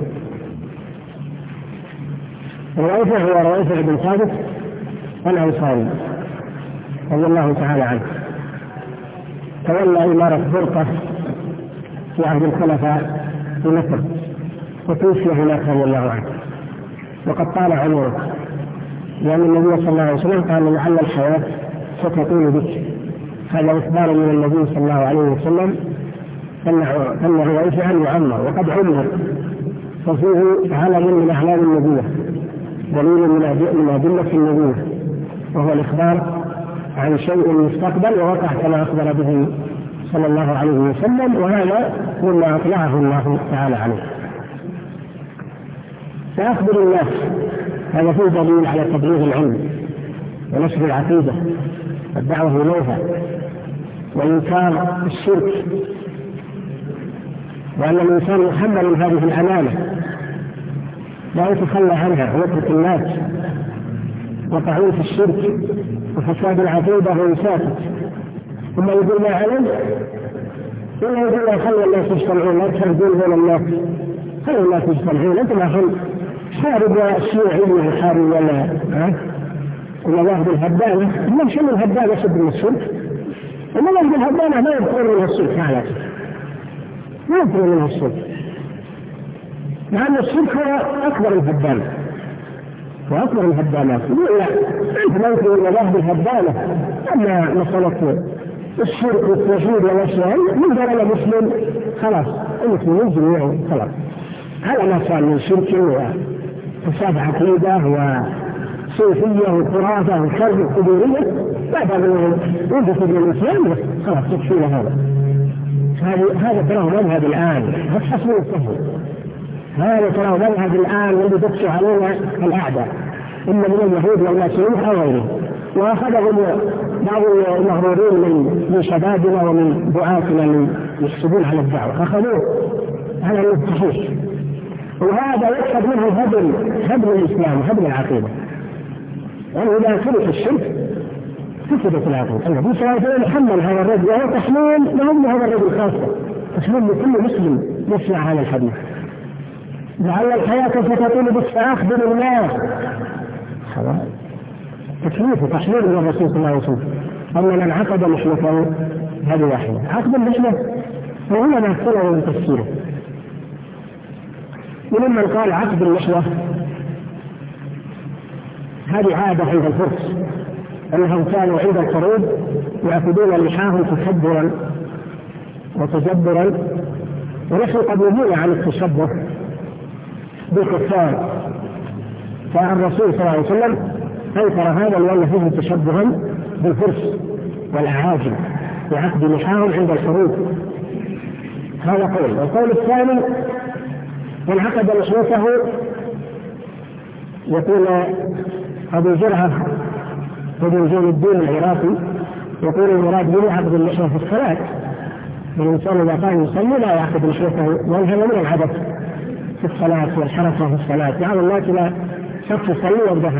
رويفع هو رويفع بن ثابت الأنصاري رضي الله تعالى عنه، تولى إمارة فرقة في عهد الخلفاء في مصر وتوفي هناك رضي الله عنه، وقد طال عمره، لأن النبي صلى الله عليه وسلم قال لعل الحياة ستطول بك. هذا إخبار من النبي صلى الله عليه وسلم أن رويفعا يعمر وقد عمر، ففيه علم من أعلام النبوة، دليل من أدلة النبوة، وهو الإخبار عن شيء مستقبل ووقع كما أخبر به صلى الله عليه وسلم، وهذا مما أطلعه الله تعالى عليه. فأخبر الناس هذا فيه دليل على تبليغ العلم ونشر العقيدة والدعوة إليها وإنكار الشرك، وأن الإنسان يحمل هذه الأمانة لا يتخلى عنها ويترك الناس وقعوا في الشرك وفساد العقيدة ويساكت، ثم يقول ما علم إلا يقول لا خلوا الناس يجتمعون، لا تخرجون بين الناس، خلوا الناس يجتمعون، أنتم أخذ حارب الشيوعي وحارب ولا ها ولا واحد الهبانة، هم شنو الهبانة شد من الشرك، وما واحد الهبانة ما يذكرون منها الشرك، على ما يذكرون منها الشرك، لأن الشرك هو أكبر الهبانة وأكبر الهبانات. لا أنت ما يذكرون واحد الهبانة، أما مسألة الشرك والتوحيد والأشياء من دار المسلم خلاص المسلمين جميعا خلاص على ما كان من شرك وفساد عقيدة وصوفية وخرافة وكذب وقبورية بعد أن ينتصر للإسلام خلاص تكفي هذا. هذا تراه مذهب الآن حسب السهل، هذا تراه مذهب الآن الذي تكشف علينا الأعداء إما من اليهود والمسيح أو غيرهم، وأخذهم بعض المغرورين من شبابنا ومن دعاتنا اللي يحسبون على الدعوة أخذوه على الصحيح، وهذا يحسب منه هدم هدم الإسلام وهدم العقيدة. يعني إذا كنت الشرك كتبت العقيدة. النبي صلى الله عليه وسلم حمل هذا الرجل، وهو تحميل لهم هذا الرجل خاصة، تحميل لكل مسلم يسمع هذا الحديث. لعل الحياة ستطول بك فأخبر الناس، تكليف وتحميل من الرسول صلى الله عليه وسلم أن من عقد محنته هذه واحدة. عقد المحنة وهنا ما اختلفوا من تفسيره، ولمن قال عقد المحنة هذه عادة عند الفرس أنهم كانوا عند الحروب يأخذون لحاهم تكبرا وتجبرا، ونحن قد نهينا عن التشبه بالكفار، فالرسول صلى الله عليه وسلم أنكر هذا لأن فيه تشبها بالفرس والأعاجم بعقد لحاهم عند الحروب. هذا قول. والقول الثاني من عقد لحيته، يقول أبو زرعة ابن زين الدين العراقي يقول المراد به عقد اللحية في الصلاة، الإنسان إذا كان يصلي لا يعقد لحيته، لأن هذا من العبث في الصلاة والحركة في الصلاة. بعض الناس لا شخص يصلي ويبدأها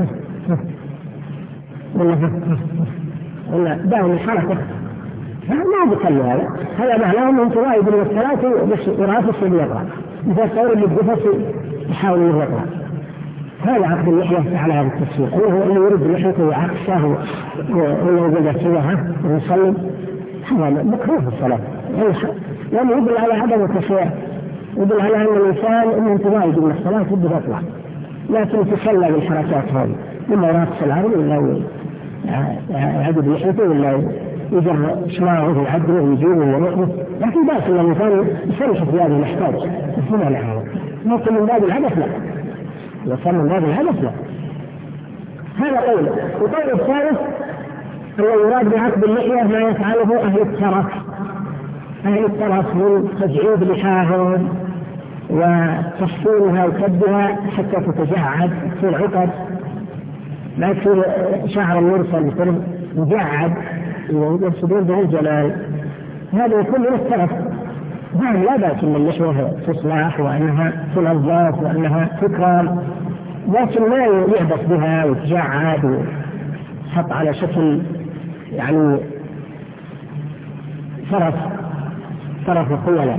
ولا ولا دائما الحركة، ما بيصلي هذا، هذا معناه أنه انتظار يبني الصلاة ورافس يقرأ، إذا صار اللي بقفص يحاول يقرأ. هذا عقد اللحية على هذا التفسير، أنه اللي يرد لحيته وعكسه ولا يبدأ سواها ويصلي، هذا مكروه في الصلاة، لأنه يدل على عدم التشريع، يدل على أن الإنسان أنه انتظار يبني الصلاة ويبدأ يطلع، لكن تسلى بالحركات هذه، إما يراقص العرض ولا يعدد لحيته ولا يجر شماعه ويعدله ويجيبه ويروحه، لكن بأس أن الإنسان يسرح في هذه الأحكام يفهمها لها، ممكن من باب العبث لا، يصير من باب العبث لا. هذا قول. وقول الثالث أنه يراد بعقد اللحية ما يفعله أهل الترف، أهل الترف من تجعيد لحاهم وتحصينها وكبها حتى تتجعد في العقد، لا تصير شعر المرسل يصير مجعد يقصدون به الجلال، هذا يكون من الترف. نعم لا بأس من اللحية تصلح وأنها تنظف وأنها تكرم، لكن ما يعبث بها وتجعد وحط على شكل يعني فرس فرس الخيلاء.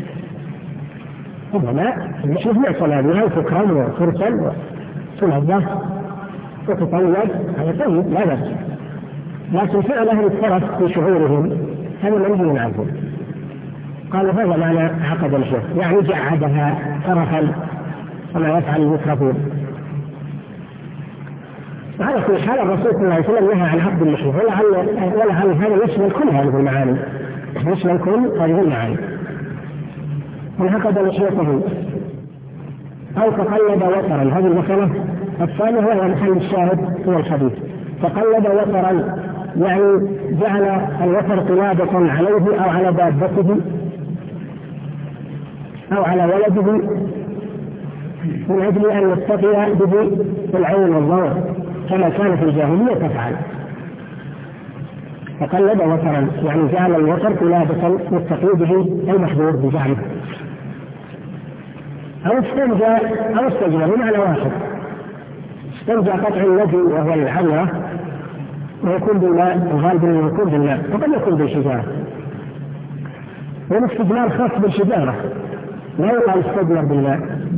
لا، اللحية معصلة بها وتكرم وترسل وتنظف وتطيب، هذا طيب لا بأس، لكن فعل أهل الترف في شعورهم هذا منهي عنه. قالوا هذا معنى عقد اللحية، يعني جعدها طرفا كما يفعل المترفون. وعلى كل حال الرسول صلى الله عليه وسلم نهى عن عقد اللحية، ولعل ولعل هذا يشمل كل هذه المعاني، يشمل كل هذه المعاني. من عقد لحيته أو تقلد وترا، هذه المسألة الثانية هو محل الشاهد هو الحديث. تقلد وترا يعني جعل الوتر قلادة عليه أو على دابته أو على ولده من أجل أن يستطيع به العين والضوء كما كان في الجاهلية تفعل. تقلد وترا يعني جعل الوتر قلادة يستطيع به المحظور بجعله، أو استنجى أو استجمع بمعنى واحد. استنجى قطع الوجه وهو العورة ويكون بالماء، الغالب انه يكون بالماء وقد يكون بالشجارة، والاستجمار خاص بالشجارة، لا يقال استجمر بالماء،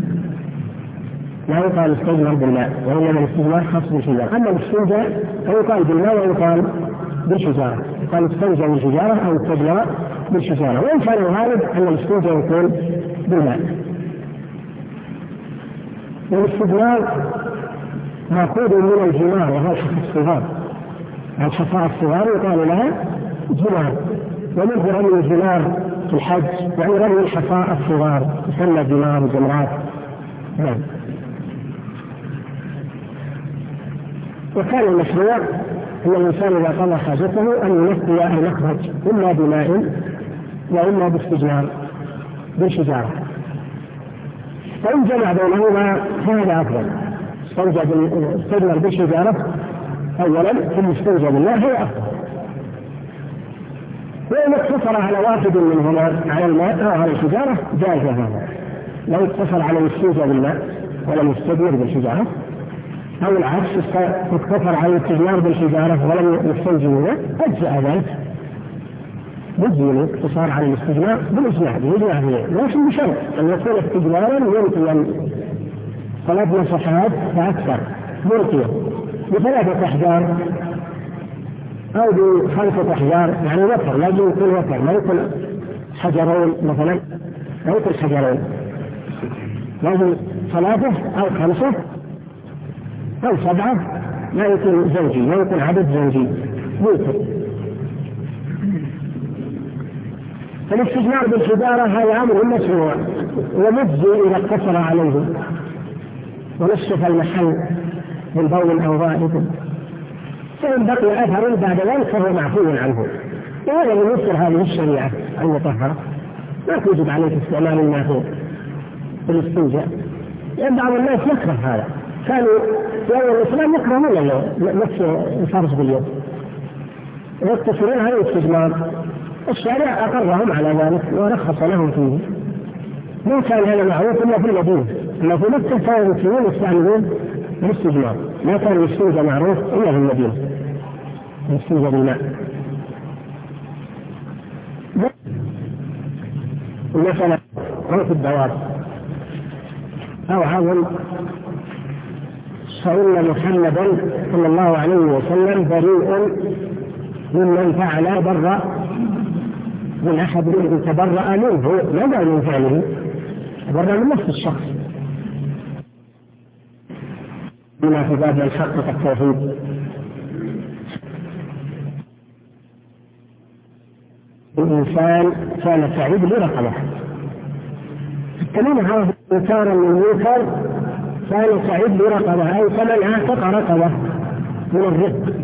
لا يقال استجمر بالماء، وإنما الاستجمار خاص بالشجارة. أما الاستنجى فيقال بالماء ويقال بالشجارة، يقال استنجى بالشجارة أو استجمر بالشجارة، وإن كان الغالب أن الاستنجى يكون بالماء. والاستجمار مأخوذ من الجمار وهو شفاء الصغار، الشفاء الصغار يقال لها جمار، ومنه رمي الجمار في الحج، يعني رمي الحصاء الصغار يسمى جمار وجمرات. نعم. وكان المشروع أن الإنسان إذا قضى حاجته أن ينقي المخرج إما بماء وإما باستجمار بالشجارة، فإن جمع بينهما فهذا أفضل. استجمر بالشجارة أولا ثم استوجب بالله هي أفضل، وإن اقتصر على واحد منهما على الماء أو على الشجارة جاز هذا. لو اقتصر على الاستوجب بالماء ولم يستجمر بالشجارة، أو العكس اقتصر على الاستجمار بالشجارة ولم يستوجب بالماء أجزأ ذلك، يجزي الاقتصار على الاستجمار بالإجماع بالإجماع لكن بشرط أن يكون استجمارا يمكن ثلاث مساحات فأكثر، ملكية بثلاثة أحجار أو بخمسة أحجار، يعني وتر لازم يكون وتر، ما يكون حجرين مثلا، ما يكون حجرين، لازم ثلاثة أو خمسة أو سبعة ما يكون زوجي، ما يكون عبد زوجي، يوتر. فالاستجمار بالحجارة هذا أمر مشروع ومجزي إذا اقتصر عليه ونشف المحل من بول أو غائط، فإن بقي أثر بعد ذلك فهو معفو عنه. وهذا من يسر هذه الشريعة المطهرة، لا توجب عليك استعمال الماء في الاستنجاء، لأن بعض الناس يكره هذا. كانوا في أول الإسلام يكرهون نفس الفرج باليد ويقتصرون على الاستجمار. الشارع أقرهم على ذلك ورخص لهم فيه. ما كان هذا معروف إلا في المدينة، أما في مكة كانوا المسلمين يستعملون الاستجمار، ما كان الاستنجاء معروف إلا في المدينة، الاستنجاء بالماء. مثلا موت الدواب أو عظم، فإن محمدا صلى الله عليه وسلم بريء ممن فعل برأ من أحد من تبرأ منه، ماذا من فعله؟ تبرأ من نفس الشخص. بما في باب الحق التوحيد. الإنسان كان سعيد لرقبه، التميم هذا إنكارا من يوكر كان سعيد لرقبه، أي كمن اعتق رقبه من الرق.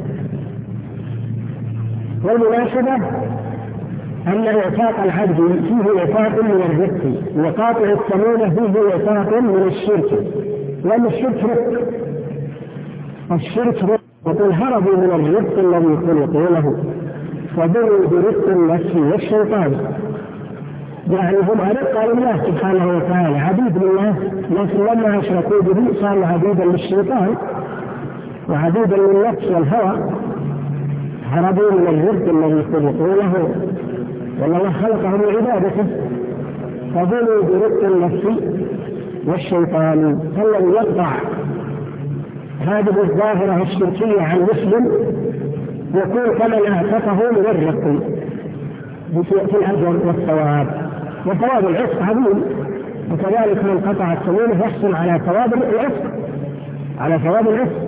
والمناسبة أن إعتاق العبد فيه عتاق من الرق، وقاطع التميمة فيه عتاق من الشرك، لأن الشرك رق، الشرك رق، وقل هربوا من الرق الذي خلقوا له فبروا برق النفس والشيطان. يعني هم أرقى لله سبحانه وتعالى، عبيد لله، لكن لما أشركوا به صاروا عبيدا للشيطان وعبيدا للنفس والهوى. هربوا من الرق الذي خلقوا له، والله خلقهم لعبادته، فبروا برق النفس والشيطان. فالذي يقطع هذه الظاهرة الشركية عن مسلم يكون كمن اعتقه من الرق في الأجر والثواب، وثواب العتق عظيم. وكذلك من قطع التميمة يحصل على ثواب العتق، على ثواب العتق.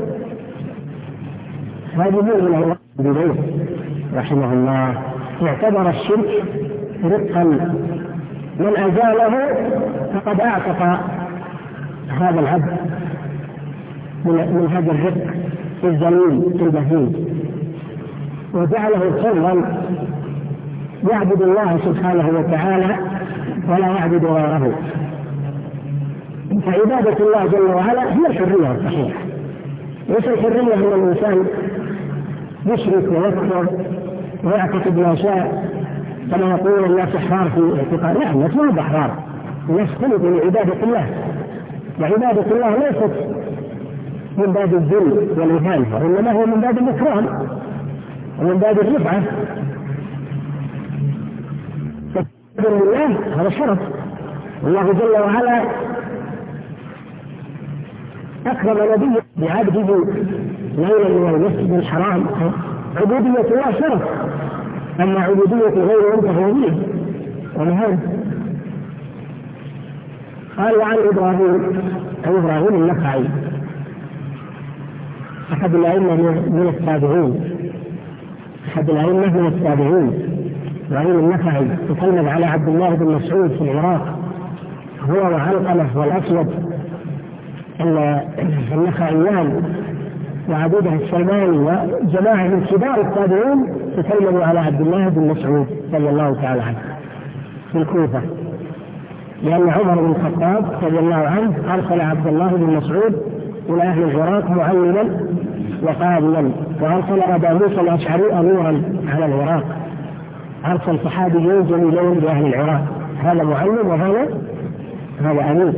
هذه من الله بذلك رحمه الله اعتبر الشرك رقا، من أزاله فقد أعتق هذا العبد من هذا الرق الذليل البهيم، وجعله حرا يعبد الله سبحانه وتعالى ولا يعبد غيره. فعبادة الله جل وعلا هي الحرية الصحيحة، ليس الحرية أن الإنسان يشرك ويكفر ويعتقد ما شاء كما يقول الناس أحرار في اعتقاد. لا، الناس ما هم أحرار، الناس خلقوا لعبادة الله، وعبادة الله ليست من باب الذل والإهانة، وإنما هو من باب الإكرام ومن باب الرفعة. فالعبادة لله هذا شرف، والله جل وعلا أكرم نبيه بعبده ليلا من المسجد الحرام. عبودية الله شرف، أما عبودية غير أنت فهو به ونهان. قال عن إبراهيم أو إبراهيم النخعي أحد الأئمة من التابعين، أحد الأئمة من التابعين إبراهيم النخعي تكلم على عبد الله بن مسعود في العراق، هو وعلقمة والأسود النخعيان وعبيده السلماني وجماعة من كبار التابعين تكلموا على عبد الله بن مسعود رضي الله تعالى عنه في الكوفة، لأن عمر بن الخطاب رضي الله عنه أرسل عبد الله بن مسعود إلى أهل العراق معلما وقاضيا، وأرسل أبا موسى الأشعري أميرا على العراق، أرسل صحابيين جميلين لأهل العراق، هذا معلم وهذا هذا أمير.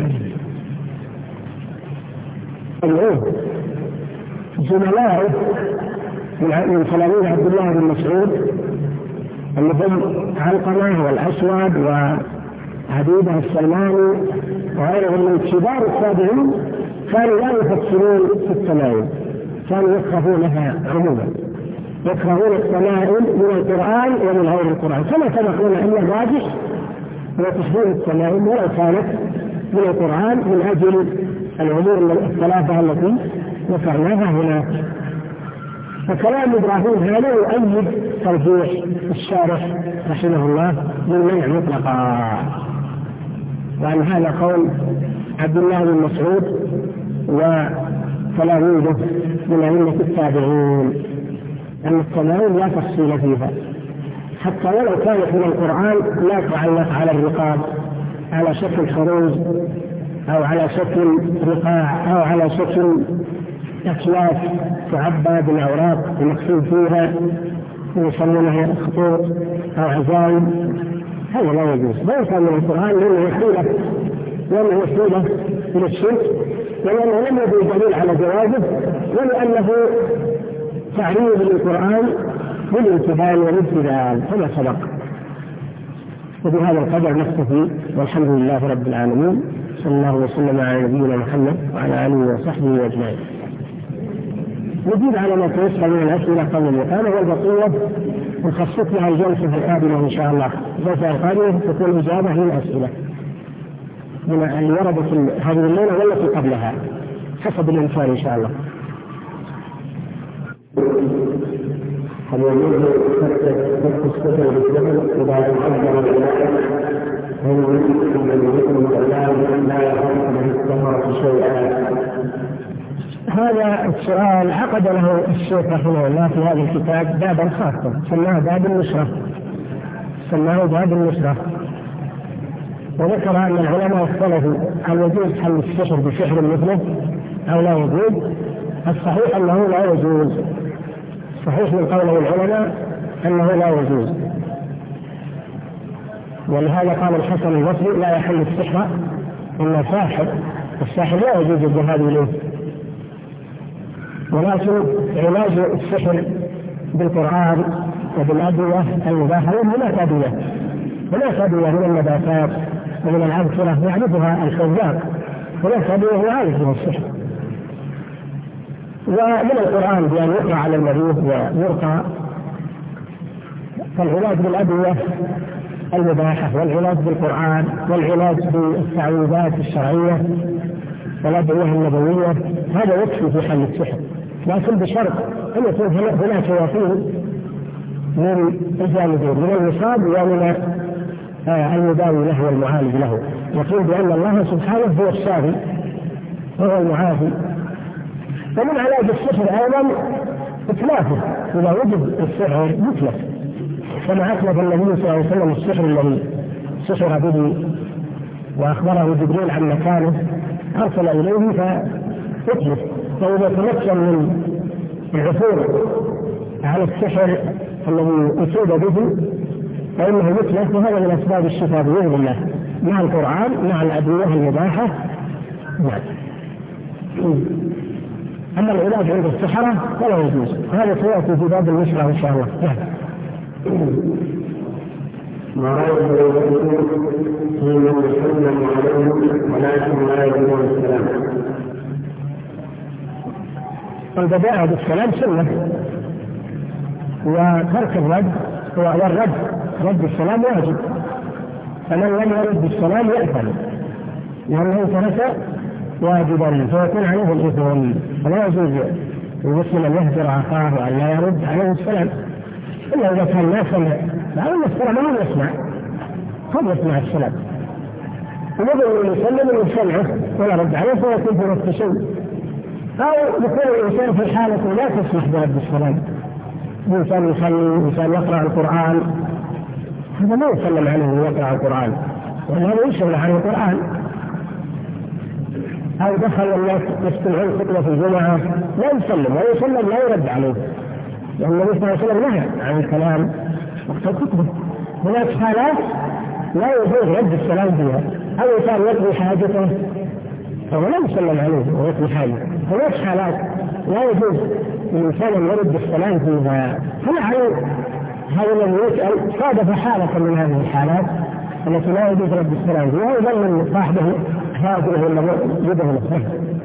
زملائه من تلاميذ عبد الله بن مسعود الذين علقمة والأسود وعبيده السلماني وغيرهم من كبار التابعين كانوا لا يفكرون في التمائم، كانوا يكرهونها عموما، يكرهون التمائم من القرآن ومن غير القرآن، كما تقول أن الراجح هو تحريم التمائم ولو كانت من القرآن من أجل الأمور الثلاثة التي ذكرناها هناك. فكلام إبراهيم هذا يؤيد ترجيح الشارح رحمه الله للمنع مطلقا، وعن هذا قول عبد الله بن مسعود وتلاميذه من أئمة التابعين أن التمائم لا تفصيل فيها، حتى ولو كانت من القرآن لا تعلق على الرقاب على شكل خروج أو على شكل رقاع أو على شكل أكياس تعبى بالأوراق المكتوب فيها ويسمونها خطوط أو عزايم، هذا لا يجوز. ليس من القرآن لأنه وسيلة لأنه وسيلة إلى الشرك، ولأنه لم يكن دليل على جوازه، ولأنه تعريض للقرآن بالامتثال والامتثال كما سبق. وبهذا القدر نكتفي، والحمد لله رب العالمين، صلى الله وسلم على نبينا محمد وعلى آله وصحبه أجمعين. نجيب على ما تيسر من الأسئلة قبل المقامة، والبقية نخصص لها الجلسة القادمة إن شاء الله. الجلسة القادمة تكون إجابة للأسئلة من اللي وردت هذه الليلة والتي قبلها حسب الإنسان إن شاء الله. هل يجوز فتح السفر بالجبل إذا تعذر الإله؟ هل يجوز أن يكون الإعلام لا يعرف من الثمرة شيئا؟ هذا السؤال عقد له الشيخ رحمه الله في هذا الكتاب بابا خاصا سماه باب النشرة، سماه باب النشرة، وذكر أن العلماء اختلفوا هل يجوز حل السحر بسحر مثله أو لا يجوز. الصحيح أنه لا يجوز، صحيح من قول العلماء أنه لا يجوز، ولهذا قال الحسن البصري لا يحل السحر إلا ساحر، الساحر لا يجوز الذهاب إليه. ولكن علاج السحر بالقرآن وبالأدوية المباحة هناك أدوية هناك أدوية من النباتات ومن الأذكرة يعرفها الخزاق، هناك أدوية يعالج بها السحر. ومن القرآن بأن يقرأ على المريض ويرقى، فالعلاج بالأدوية المباحة والعلاج بالقرآن والعلاج بالتعويذات الشرعية والأدوية النبوية هذا يكفي في حل السحر، لكن بشرط أن يكون هناك يقين من الجانبين، من المصاب ومن المداوي له والمعالج له، يقول بأن الله سبحانه هو الشافي وهو المعافي. ومن علاج السحر أيضا إتلافه، إذا وجد السحر يتلف، كما أتلف النبي صلى الله عليه وسلم السحر الذي سحر به وأخبره جبريل عن مكانه أرسل إليه فيتلف. فإذا تمكن من العثور على السحر الذي أصيب به فإنه يتلف، وهذا من أسباب الشفاء بإذن الله مع القرآن مع الأدوية المباحة. نعم. أما العلاج عند السحرة فلا يجوز، هذا سيأتي في باب النشرة إن شاء الله. ما رأيك في من يسلم عليهم ولكن لا يجوز السلام؟ البداءة بالسلام سنة، وترك الرد والرد رد السلام واجب، فمن لم يرد بالسلام يأثم لأنه ترك واجبا فيكون عليه الإثم. فلا يجوز المسلم أن يهجر أخاه وأن لا يرد عليه السلام إلا إذا كان لا سمع، لأن السلام لا يسمع قد يسمع السلام، ويجب أن يسلم من سمعه ولا رد عليه فيكون في نفس شيء. أو يكون الإنسان في حالة لا تسمح برد السلام، إنسان يصلي إنسان يقرأ القرآن، هذا ما يسلم عليه يقرأ القرآن وهذا يشغل عن القرآن. أو دخل الناس يستمعون خطبة في الجمعة لا يسلم ولا يسلم لا يرد عليه، لأن النبي صلى الله عليه وسلم نهى عن الكلام وقت الخطبة. هناك حالات لا يجوز رد السلام فيها، أو إنسان يقضي حاجته فهو لا يسلم عليه ويقضي حاجته. هناك حالات لا يجوز الإنسان أن يرد السلام فيها. فلعل هذا الذي يسأل صادف حالة من هذه الحالات التي لا يجوز رد السلام فيها، ويظن صاحبه هذه الذي يده له.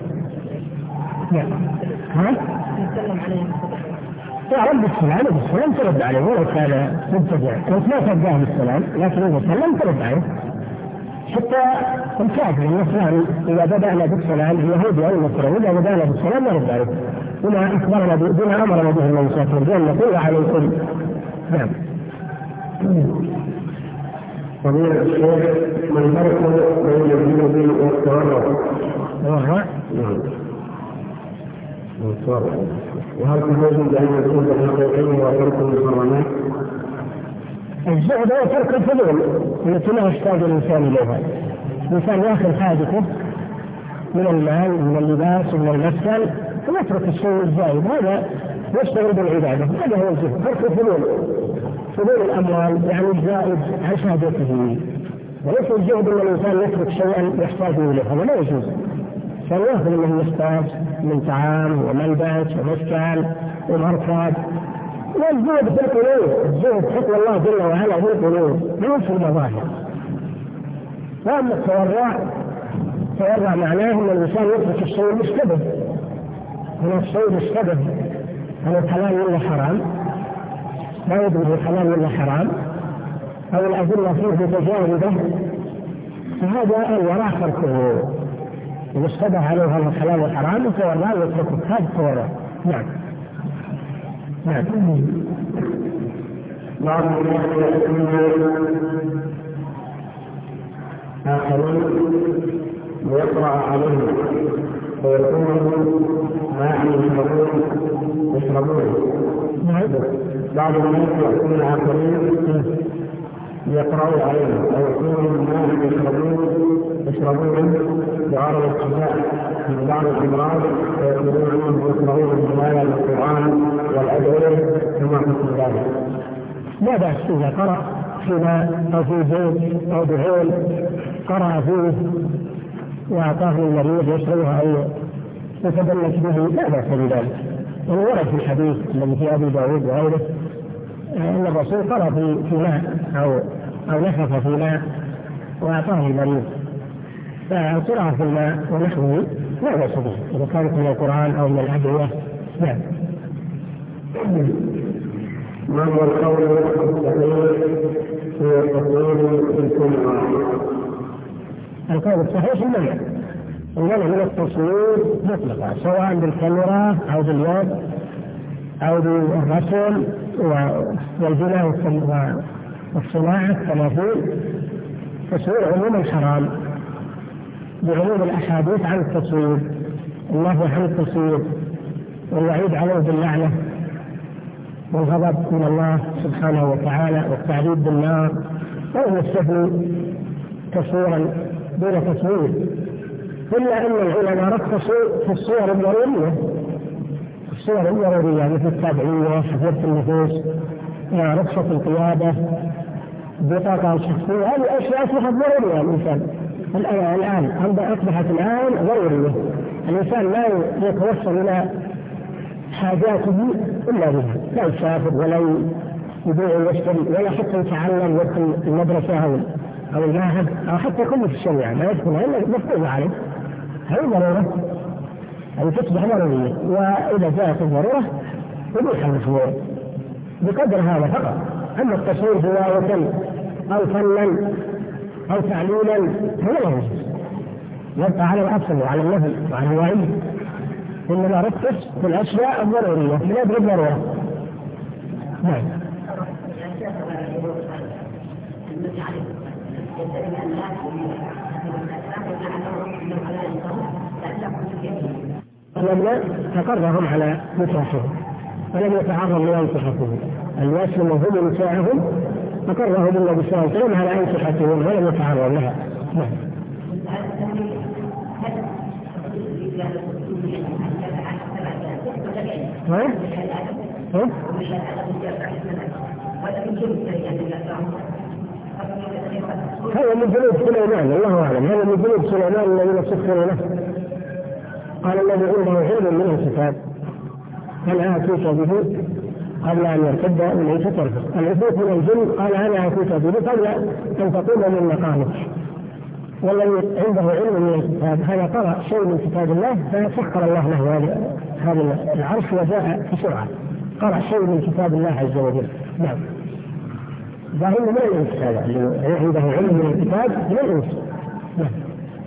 ها؟ يسلم عليه لا رد السلام بالسلام ترد عليه ولو كان مبتدع، لو ما ترد بالسلام لكن إذا سلم ترد عليه، حتى الكافر النصراني إذا بدأنا بالسلام اليهودي أو النصراني إذا بدأنا بالسلام نرد عليه بما أخبرنا بما أمرنا به النبي صلى الله عليه وسلم نقول عليكم. نعم. فضيلة الشيخ ما الفرق بين الجنوب والتورع؟ التورع؟ نعم. التورع. وهل تجوز أن يكون الحقيقي وترك المحرمات؟ الزهد هو ترك الفضول التي لا يحتاج الإنسان إليها. الإنسان يأخذ حاجته من المال من اللباس من المسكن ويترك الشيء الزائد، هذا يشتغل بالعبادة، هذا هو الزهد. ترك الفضول، فضول الأموال يعني الزائد عن حاجته، وليس الزهد أن الإنسان يترك شيئا يحتاج إليه، هذا لا يجوز. كان يأخذ من يحتاج من طعام وملبس ومسكن ومركب. والزهد في القلوب، الزهد تقوى الله جل وعلا في القلوب ليس في المظاهر. وأما التورع، التورع معناه أن الإنسان يترك الشيء المشتبه من الشيء المشتبه هل الحلال ولا حرام، لا يدري الحلال ولا حرام، أو الأدلة فيه متجاوزة، فهذا الورع تركه. المشتبه عليه هل الحلال والحرام التورع يتركه، هذا التورع. نعم. نعم. بعض الناس يأتون آخرين ويقرأ عليهم فيكون ماء يشربون يشربون. بعض الناس يأتون آخرين يقرأوا عليهم ويكون ماء يشربون يشربون بغرض الشفاء من بعض الأمراض، ويقولون أنهم يقرؤون الرواية القرآن والأدعية كما حكم ذلك. لا بأس إذا قرأ في ماء أو في زيت أو دهون قرأ فيه وأعطاه للمريض يشربها أو يتدلك به لا بأس بذلك. وورد في الحديث الذي في أبي داود وغيره أن الرسول قرأ في في ماء أو أو نفخ في ماء وأعطاه المريض. فالقراءة في الماء ونحوه لا بأس به إذا كانت من القرآن أو من الأدعية. نعم. ما هو القول الصحيح في التصوير في الكلمة؟ القول الصحيح المنع، المنع من التصوير مطلقا سواء بالكاميرا أو باليد أو بالرسم والبناء والصناعة التماثيل. التصوير عموما حرام بعموم الأحاديث عن التصوير، الله عن التصوير والوعيد عليه باللعنة والغضب من الله سبحانه وتعالى والتعذيب بالنار، وهو يستثني تصويرا دون تصوير. إلا أن العلماء رخصوا في الصور الضرورية، الصور الضرورية مثل التابعية، حفظة النفوس، رخصة القيادة، بطاقة الشخصية، هذه أشياء أصبحت ضرورية. الإنسان الآن أصبحت الآن ضرورية، الإنسان لا يتوصل إلى حاجاته إلا بها، لا يسافر ولا يبيع ويشتري ولا حتى يتعلم يدخل المدرسة أو أو المعهد أو حتى كل في الشريعة ما يدخلها إلا مفروض عليه. هذه ضرورة، هذه تصبح ضرورية، وإذا جاءت الضرورة يبيح المشروع بقدر هذا فقط. أما التصوير هواية أو فنا أو تعليلا هذا لا يجوز، يبقى على الأصل وعلى النهي وعلى الوعيد. إنما ركز في الأشياء الضرورية من أجل الضرورة. نعم. الأبناء تقرهم على نكاحهم ولم يتعرض لأنصحتهم، المسلم هم نساءهم تقرهم النبي صلى الله عليه وسلم على أنصحتهم ولم يتعرض لها. نعم. ها؟ ها؟ هذا من جنود سليمان الله أعلم، هذا من جنود سليمان الذين سخروا له. قال الذي عنده علم من الكتاب هل آتيك به قبل أن يرتد إليك ترفض. العفوف من الجن قال هل آتيك به قبل أن تقوم من مقامك. والذي عنده علم من الكتاب هذا قرأ شيء من كتاب الله فسخر الله له هذا العرش وجاء بسرعة، قرأ شيء من كتاب الله عز وجل. نعم. ظاهر من الإنس هذا اللي عنده علم من الكتاب من الإنس. نعم.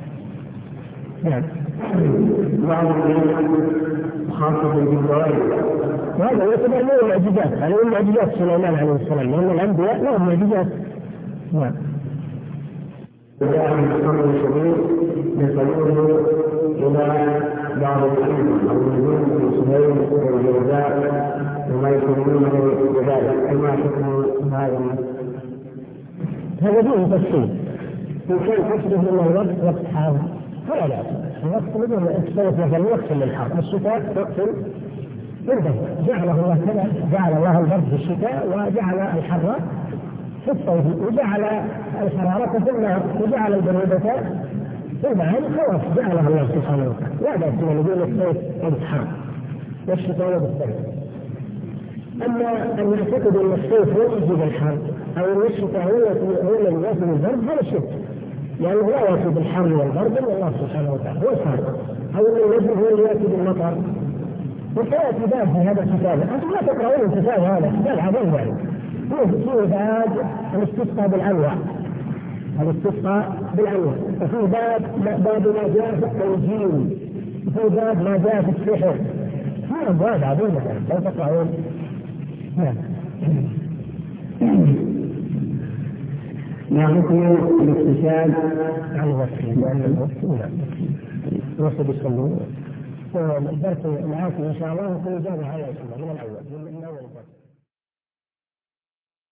نعم. بعض خاصة بالجوائز وهذا يعتبر من المعجزات، يعني من معجزات سليمان عليه السلام، لأن الأنبياء لهم معجزات. نعم. وجاء من الصبر الشديد يصلونه إلى بعض الأئمة أو النجوم من سهيل والجوزاء وما يسمونه بذلك، كما حكم هذا هذا دون تفصيل. إن كان قصده من الوقت وقت حار فلا لا، الوقت بدون الصيف مثلا وقت للحر، الشتاء وقت للبرد، جعله الله كذا، جعل الله البرد في الشتاء وجعل الحر في الصيف، وجعل الحرارة في النهار، وجعل البرودة في البحر، خلاص جعلها الله سبحانه وتعالى. لا بأس من نقول الصيف وقت حار والشتاء وقت برد. أما أن يعتقد أن الصيف هو يجيب الحر أو أن الشتاء هو الذي يأتي بالبرد، هذا شرك، لأنه لا يأتي بالحر والبرد إلا الله سبحانه وتعالى هو الخالق، أو أن النجم هو اللي يأتي بالمطر. وسيأتي باب في هذا الكتاب، أنتم لا تقرؤون الكتاب هذا، كتاب عظيم يعني، فيه باب الاستسقاء بالأنواع، الاستسقاء بالأنواع، وفيه باب باب ما جاء في التوجيه، وفيه باب ما جاء في السحر، فيه أبواب عظيمة لا تقرؤون. نعم. ما حكم الاغتسال عن الوصف؟ لأن الوصف الوصف بالسنة والدرس العاشر إن شاء الله يكون إجابة على من الأول من أول الدرس.